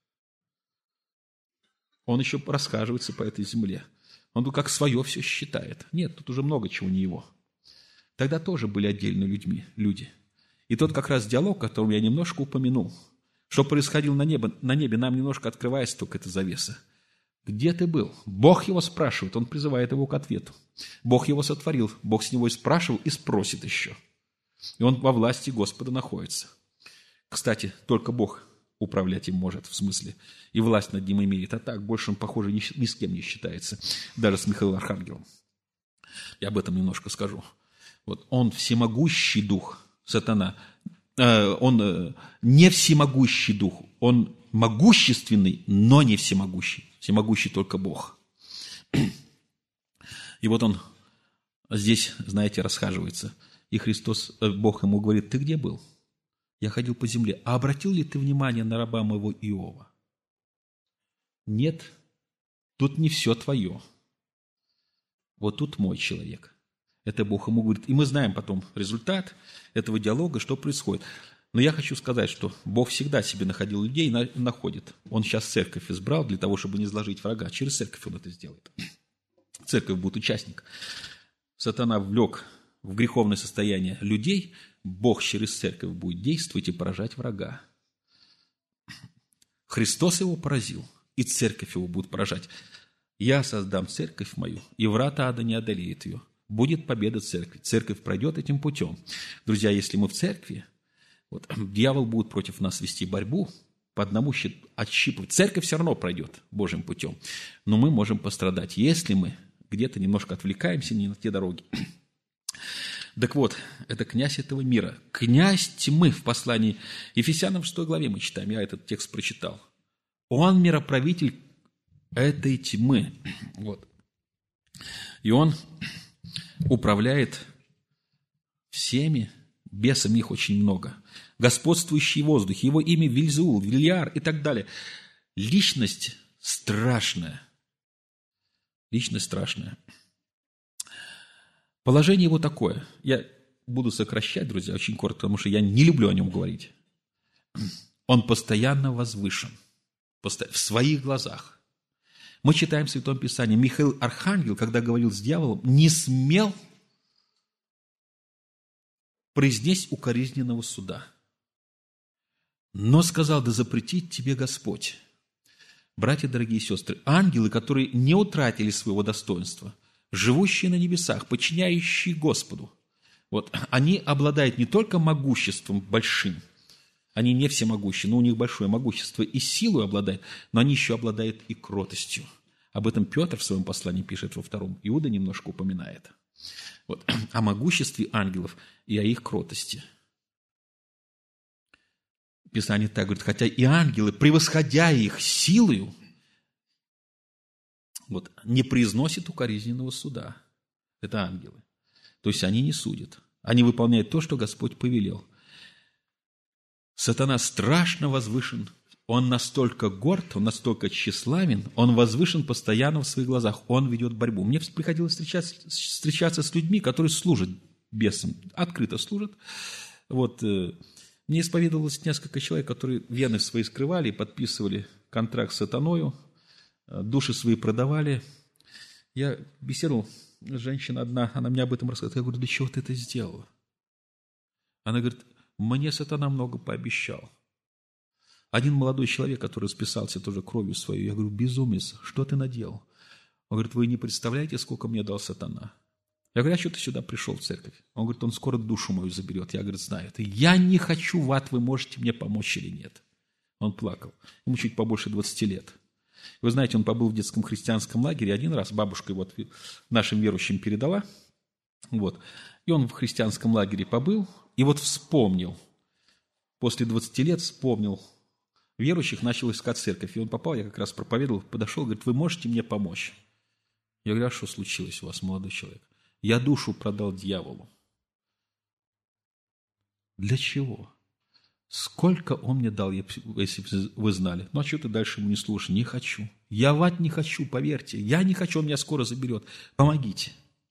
Он еще расхаживается по этой земле. Он тут как свое все считает. Нет, тут уже много чего не его. Тогда тоже были отдельные людьми, люди. И тот как раз диалог, которым я немножко упомянул, что происходило на небе, на небе, нам немножко открывается только эта завеса. Где ты был? Бог его спрашивает, он призывает его к ответу. Бог его сотворил, Бог с него и спрашивал, и спросит еще. И он во власти Господа находится. Кстати, только Бог управлять им может, в смысле, и власть над ним имеет. А так, больше он, похоже, ни, ни с кем не считается, даже с Михаилом Архангелом. Я об этом немножко скажу. Вот он всемогущий дух, сатана. Э, он э, не всемогущий дух, он могущественный, но не всемогущий. Всемогущий только Бог. И вот он здесь, знаете, расхаживается. И Христос, Бог ему говорит, ты где был? Я ходил по земле. А обратил ли ты внимание на раба моего Иова? Нет, тут не все твое. Вот тут мой человек. Это Бог ему говорит. И мы знаем потом результат этого диалога, что происходит. Но я хочу сказать, что Бог всегда себе находил людей и находит. Он сейчас церковь избрал для того, чтобы не изложить врага. Через церковь он это сделает. Церковь будет участник. Сатана влек в греховное состояние людей. Бог через церковь будет действовать и поражать врага. Христос его поразил, и церковь его будет поражать. Я создам церковь мою, и врата ада не одолеет ее. Будет победа церкви. Церковь пройдет этим путем. Друзья, если мы в церкви, вот, дьявол будет против нас вести борьбу, по одному отщипывать. Церковь все равно пройдет Божьим путем. Но мы можем пострадать, если мы где-то немножко отвлекаемся не на те дороги. Так вот, это князь этого мира. Князь тьмы в послании Ефесянам в шестой главе мы читаем. Я этот текст прочитал. Он мироправитель этой тьмы. Вот. И он управляет всеми бесами, их очень много. Господствующий в воздухе, его имя Вельзеул, Вильяр и так далее. Личность страшная. Личность страшная. Положение его такое. Я буду сокращать, друзья, очень коротко, потому что я не люблю о нем говорить. Он постоянно возвышен. В своих глазах. Мы читаем в Святом Писании, Михаил Архангел, когда говорил с дьяволом, не смел произнесть укоризненного суда. Но сказал, да запретит тебе Господь. Братья, дорогие сестры, ангелы, которые не утратили своего достоинства, живущие на небесах, подчиняющие Господу, Вот, они обладают не только могуществом большим, они не всемогущи, но у них большое могущество и силу обладают, но они еще обладают и кротостью. Об этом Петр в своем послании пишет во втором. Иуда немножко упоминает. Вот, о могуществе ангелов и о их кротости. Писание так говорит, хотя и ангелы, превосходя их силою, вот, не произносят укоризненного суда. Это ангелы. То есть они не судят. Они выполняют то, что Господь повелел. Сатана страшно возвышен. Он настолько горд, он настолько тщеславен, он возвышен постоянно в своих глазах. Он ведет борьбу. Мне приходилось встречаться, встречаться с людьми, которые служат бесам, открыто служат. Вот, э, мне исповедовалось несколько человек, которые вены свои скрывали и подписывали контракт с сатаною, э, души свои продавали. Я беседовал, женщина одна, она мне об этом рассказывает. Я говорю, для чего ты это сделала? Она говорит, мне сатана много пообещал. Один молодой человек, который списался тоже кровью свою, я говорю, безумец, что ты наделал? Он говорит, вы не представляете, сколько мне дал сатана. Я говорю, а что ты сюда пришел в церковь? Он говорит, он скоро душу мою заберет. Я, говорит, знаю это. Я не хочу в ад, вы можете мне помочь или нет? Он плакал. Ему чуть побольше двадцати лет. Вы знаете, он побыл в детском христианском лагере один раз, бабушка его нашим верующим передала. Вот. И он в христианском лагере побыл, и вот вспомнил, после двадцати лет вспомнил, верующих, начал искать церковь. И он попал, я как раз проповедовал, подошел, говорит, вы можете мне помочь? Я говорю, а что случилось у вас, молодой человек? Я душу продал дьяволу. Для чего? Сколько он мне дал, если бы вы знали? Ну, а что ты дальше ему не слушаешь? Не хочу. Я в ад не хочу, поверьте. Я не хочу, он меня скоро заберет. Помогите.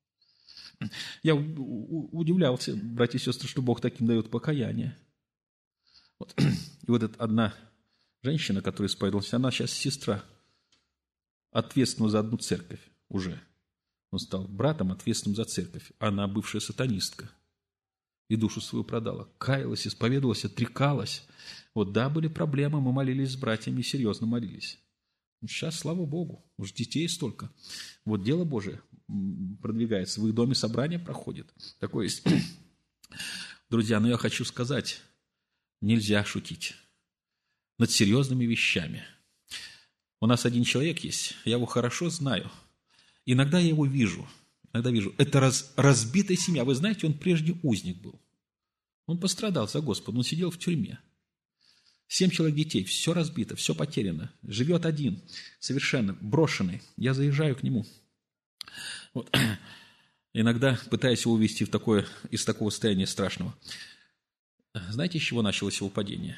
Я удивлялся, братья и сестры, что Бог таким дает покаяние. Вот. И вот эта одна женщина, которая исповедовалась, она сейчас сестра, ответственна за одну церковь уже. Он стал братом, ответственным за церковь. Она бывшая сатанистка. И душу свою продала. Каялась, исповедовалась, отрекалась. Вот да, были проблемы, мы молились с братьями, серьезно молились. Сейчас, слава Богу, уж детей столько. Вот дело Божие продвигается. В их доме собрание проходит. Такое есть. Друзья, но я хочу сказать, нельзя шутить над серьезными вещами. У нас один человек есть, я его хорошо знаю. Иногда я его вижу, иногда вижу. Это раз, разбитая семья. Вы знаете, он прежде узник был. Он пострадал за Господа, он сидел в тюрьме. Семь человек детей, все разбито, все потеряно. Живет один, совершенно брошенный. Я заезжаю к нему. Вот. Иногда пытаюсь его увести в такое, из такого состояния страшного. Знаете, с чего началось его падение?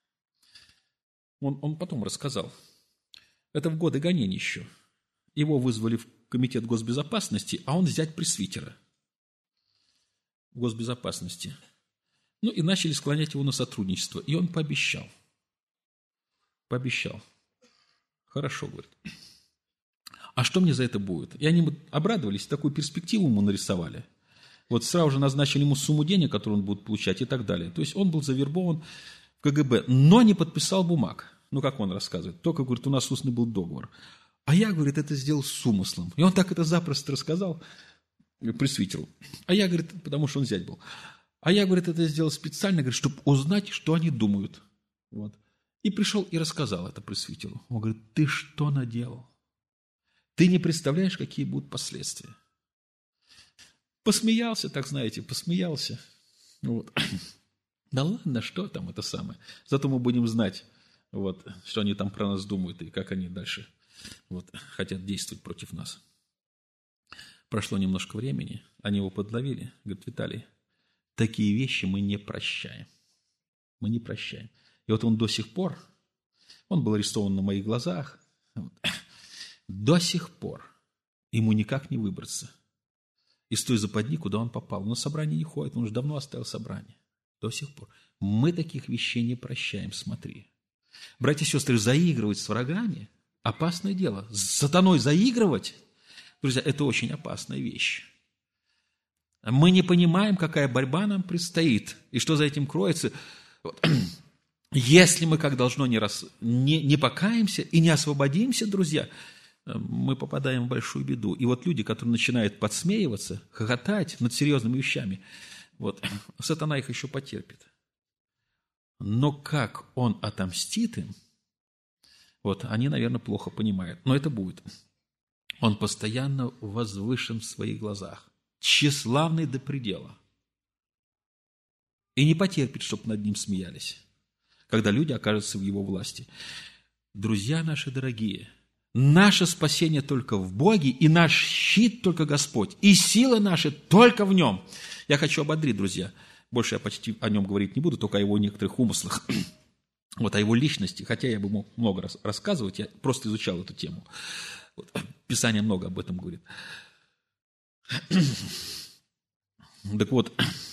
Он, он потом рассказал. Это в годы гонений еще. Его вызвали в комитет госбезопасности, а он зять пресвитера госбезопасности. Ну и начали склонять его на сотрудничество. И он пообещал. Пообещал. Хорошо, говорит. А что мне за это будет? И они обрадовались, такую перспективу ему нарисовали. Вот сразу же назначили ему сумму денег, которую он будет получать и так далее. То есть он был завербован в ка гэ бэ, но не подписал бумаг. Ну, как он рассказывает. Только, говорит, у нас устный был договор. А я, говорит, это сделал с умыслом. И он так это запросто рассказал пресвитеру. А я, говорит, потому что он зять был. А я, говорит, это сделал специально, говорит, чтобы узнать, что они думают. Вот. И пришел и рассказал это пресвитеру. Он говорит, ты что наделал? Ты не представляешь, какие будут последствия. Посмеялся, так знаете, посмеялся. Вот. Да ладно, что там это самое. Зато мы будем знать, вот, что они там про нас думают и как они дальше вот, хотят действовать против нас. Прошло немножко времени, они его подловили. Говорит, Виталий, такие вещи мы не прощаем. Мы не прощаем. И вот он до сих пор, он был арестован на моих глазах, вот, до сих пор ему никак не выбраться из той западни, куда он попал. Он на собрание не ходит, он уже давно оставил собрание. До сих пор. Мы таких вещей не прощаем, смотри. Братья и сестры, заигрывать с врагами – опасное дело. С сатаной заигрывать, друзья, это очень опасная вещь. Мы не понимаем, какая борьба нам предстоит, и что за этим кроется. Если мы, как должно, не, рас... не, не покаемся и не освободимся, друзья, мы попадаем в большую беду. И вот люди, которые начинают подсмеиваться, хохотать над серьезными вещами, Вот. Сатана их еще потерпит. Но как он отомстит им, вот, они, наверное, плохо понимают. Но это будет. Он постоянно возвышен в своих глазах, тщеславный до предела. И не потерпит, чтобы над ним смеялись, когда люди окажутся в его власти. Друзья наши дорогие, наше спасение только в Боге, и наш щит только Господь, и сила наша только в Нем. Я хочу ободрить, друзья. Больше я почти о Нем говорить не буду, только о Его некоторых умыслах. Вот о Его личности, хотя я бы мог много раз рассказывать, я просто изучал эту тему. Вот. Писание много об этом говорит. Так вот,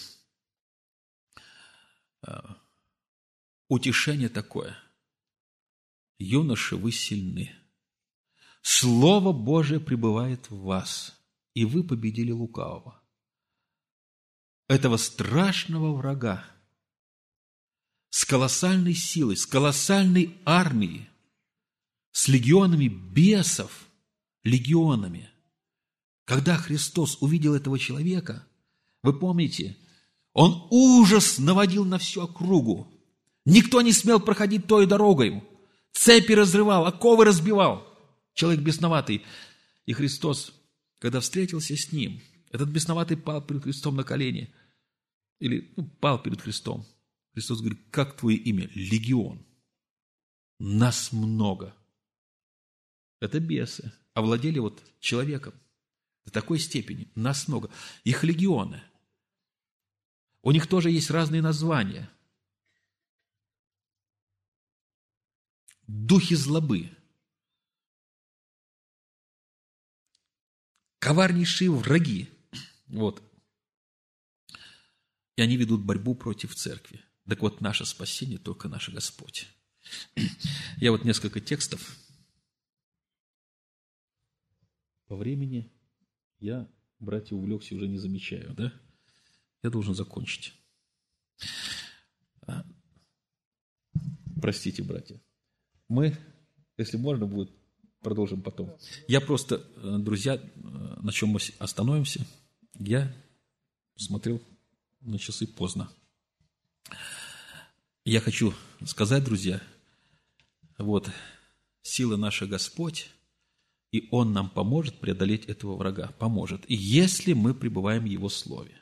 утешение такое. Юноши, вы сильны. Слово Божие пребывает в вас, и вы победили лукавого. Этого страшного врага с колоссальной силой, с колоссальной армией, с легионами бесов, легионами. Когда Христос увидел этого человека, вы помните, он ужас наводил на всю округу. Никто не смел проходить той дорогой. Цепи разрывал, оковы разбивал. Человек бесноватый. И Христос, когда встретился с ним, этот бесноватый пал перед Христом на колени. Или ну, пал перед Христом. Христос говорит, как твое имя? Легион. Нас много. Это бесы. Овладели вот человеком до такой степени. Нас много. Их легионы. У них тоже есть разные названия. Духи злобы. Коварнейшие враги. Вот. И они ведут борьбу против церкви. Так вот, наше спасение только наш Господь. Я вот несколько текстов. По времени я, братья, увлекся, уже не замечаю, да? Я должен закончить. Простите, братья. Мы, если можно будет, продолжим потом. Я просто, друзья, на чем мы остановимся, я смотрел на часы поздно. Я хочу сказать, друзья, вот, сила наша Господь, и Он нам поможет преодолеть этого врага, поможет, если мы пребываем в Его Слове.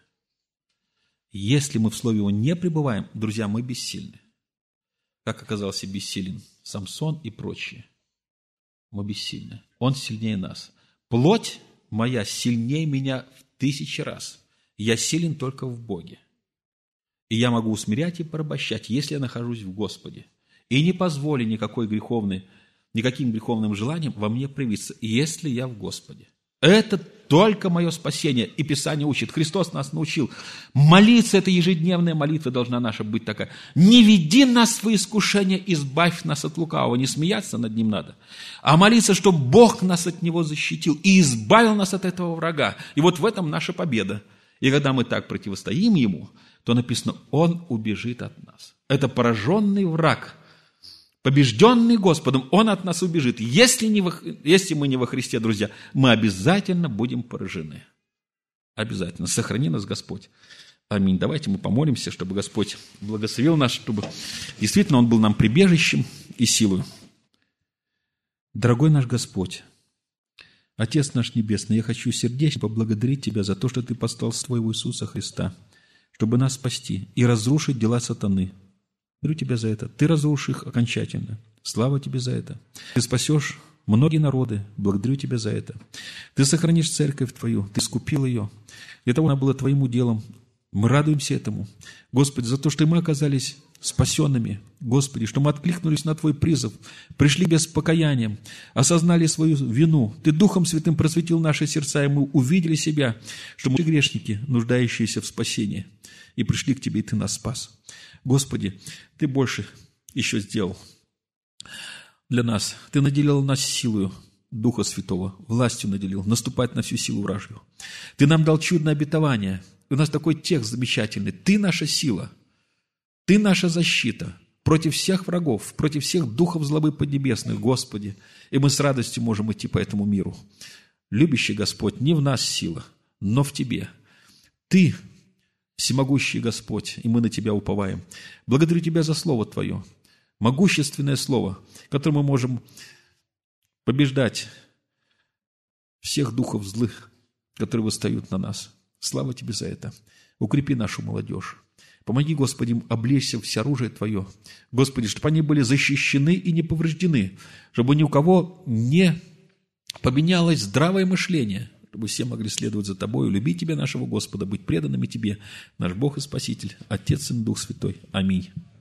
Если мы в Слове Его не пребываем, друзья, мы бессильны. Как оказался бессилен Самсон и прочие. Мы бессильны. Он сильнее нас. Плоть моя сильнее меня в тысячи раз. Я силен только в Боге. И я могу усмирять и порабощать, если я нахожусь в Господе. И не позволю никакой греховной, никаким греховным желаниям во мне проявиться, если я в Господе. Это только мое спасение. И Писание учит. Христос нас научил. Молиться, это ежедневная молитва должна наша быть такая. Не веди нас в искушение, избавь нас от лукавого. Не смеяться над ним надо. А молиться, чтобы Бог нас от него защитил и избавил нас от этого врага. И вот в этом наша победа. И когда мы так противостоим ему, то написано, он убежит от нас. Это пораженный враг, побежденный Господом, он от нас убежит. Если, не во, если мы не во Христе, друзья, мы обязательно будем поражены. Обязательно. Сохрани нас, Господь. Аминь. Давайте мы помолимся, чтобы Господь благословил нас, чтобы действительно Он был нам прибежищем и силой. Дорогой наш Господь, Отец наш Небесный, я хочу сердечно поблагодарить Тебя за то, что Ты послал Своего Иисуса Христа, чтобы нас спасти и разрушить дела сатаны. Благодарю Тебя за это. Ты разрушишь их окончательно. Слава Тебе за это. Ты спасешь многие народы. Благодарю Тебя за это. Ты сохранишь церковь Твою. Ты искупил ее. Для того она была Твоим уделом. Мы радуемся этому. Господи, за то, что мы оказались спасенными. Господи, что мы откликнулись на Твой призыв, пришли без покаяния, осознали свою вину. Ты Духом Святым просветил наши сердца, и мы увидели себя, что мы грешники, нуждающиеся в спасении, и пришли к Тебе, и Ты нас спас. Господи, Ты больше еще сделал для нас. Ты наделил нас силою Духа Святого, властью наделил, наступать на всю силу вражью. Ты нам дал чудное обетование. У нас такой текст замечательный. Ты наша сила, Ты наша защита против всех врагов, против всех духов злобы поднебесных, Господи. И мы с радостью можем идти по этому миру. Любящий Господь, не в нас сила, но в Тебе. Ты всемогущий Господь, и мы на Тебя уповаем. Благодарю Тебя за Слово Твое, могущественное Слово, которым мы можем побеждать всех духов злых, которые восстают на нас. Слава Тебе за это. Укрепи нашу молодежь. Помоги, Господи, им облечься все оружие Твое. Господи, чтобы они были защищены и не повреждены, чтобы ни у кого не поменялось здравое мышление, чтобы все могли следовать за Тобою, любить Тебя, нашего Господа, быть преданными Тебе, наш Бог и Спаситель, Отец и Дух Святой. Аминь.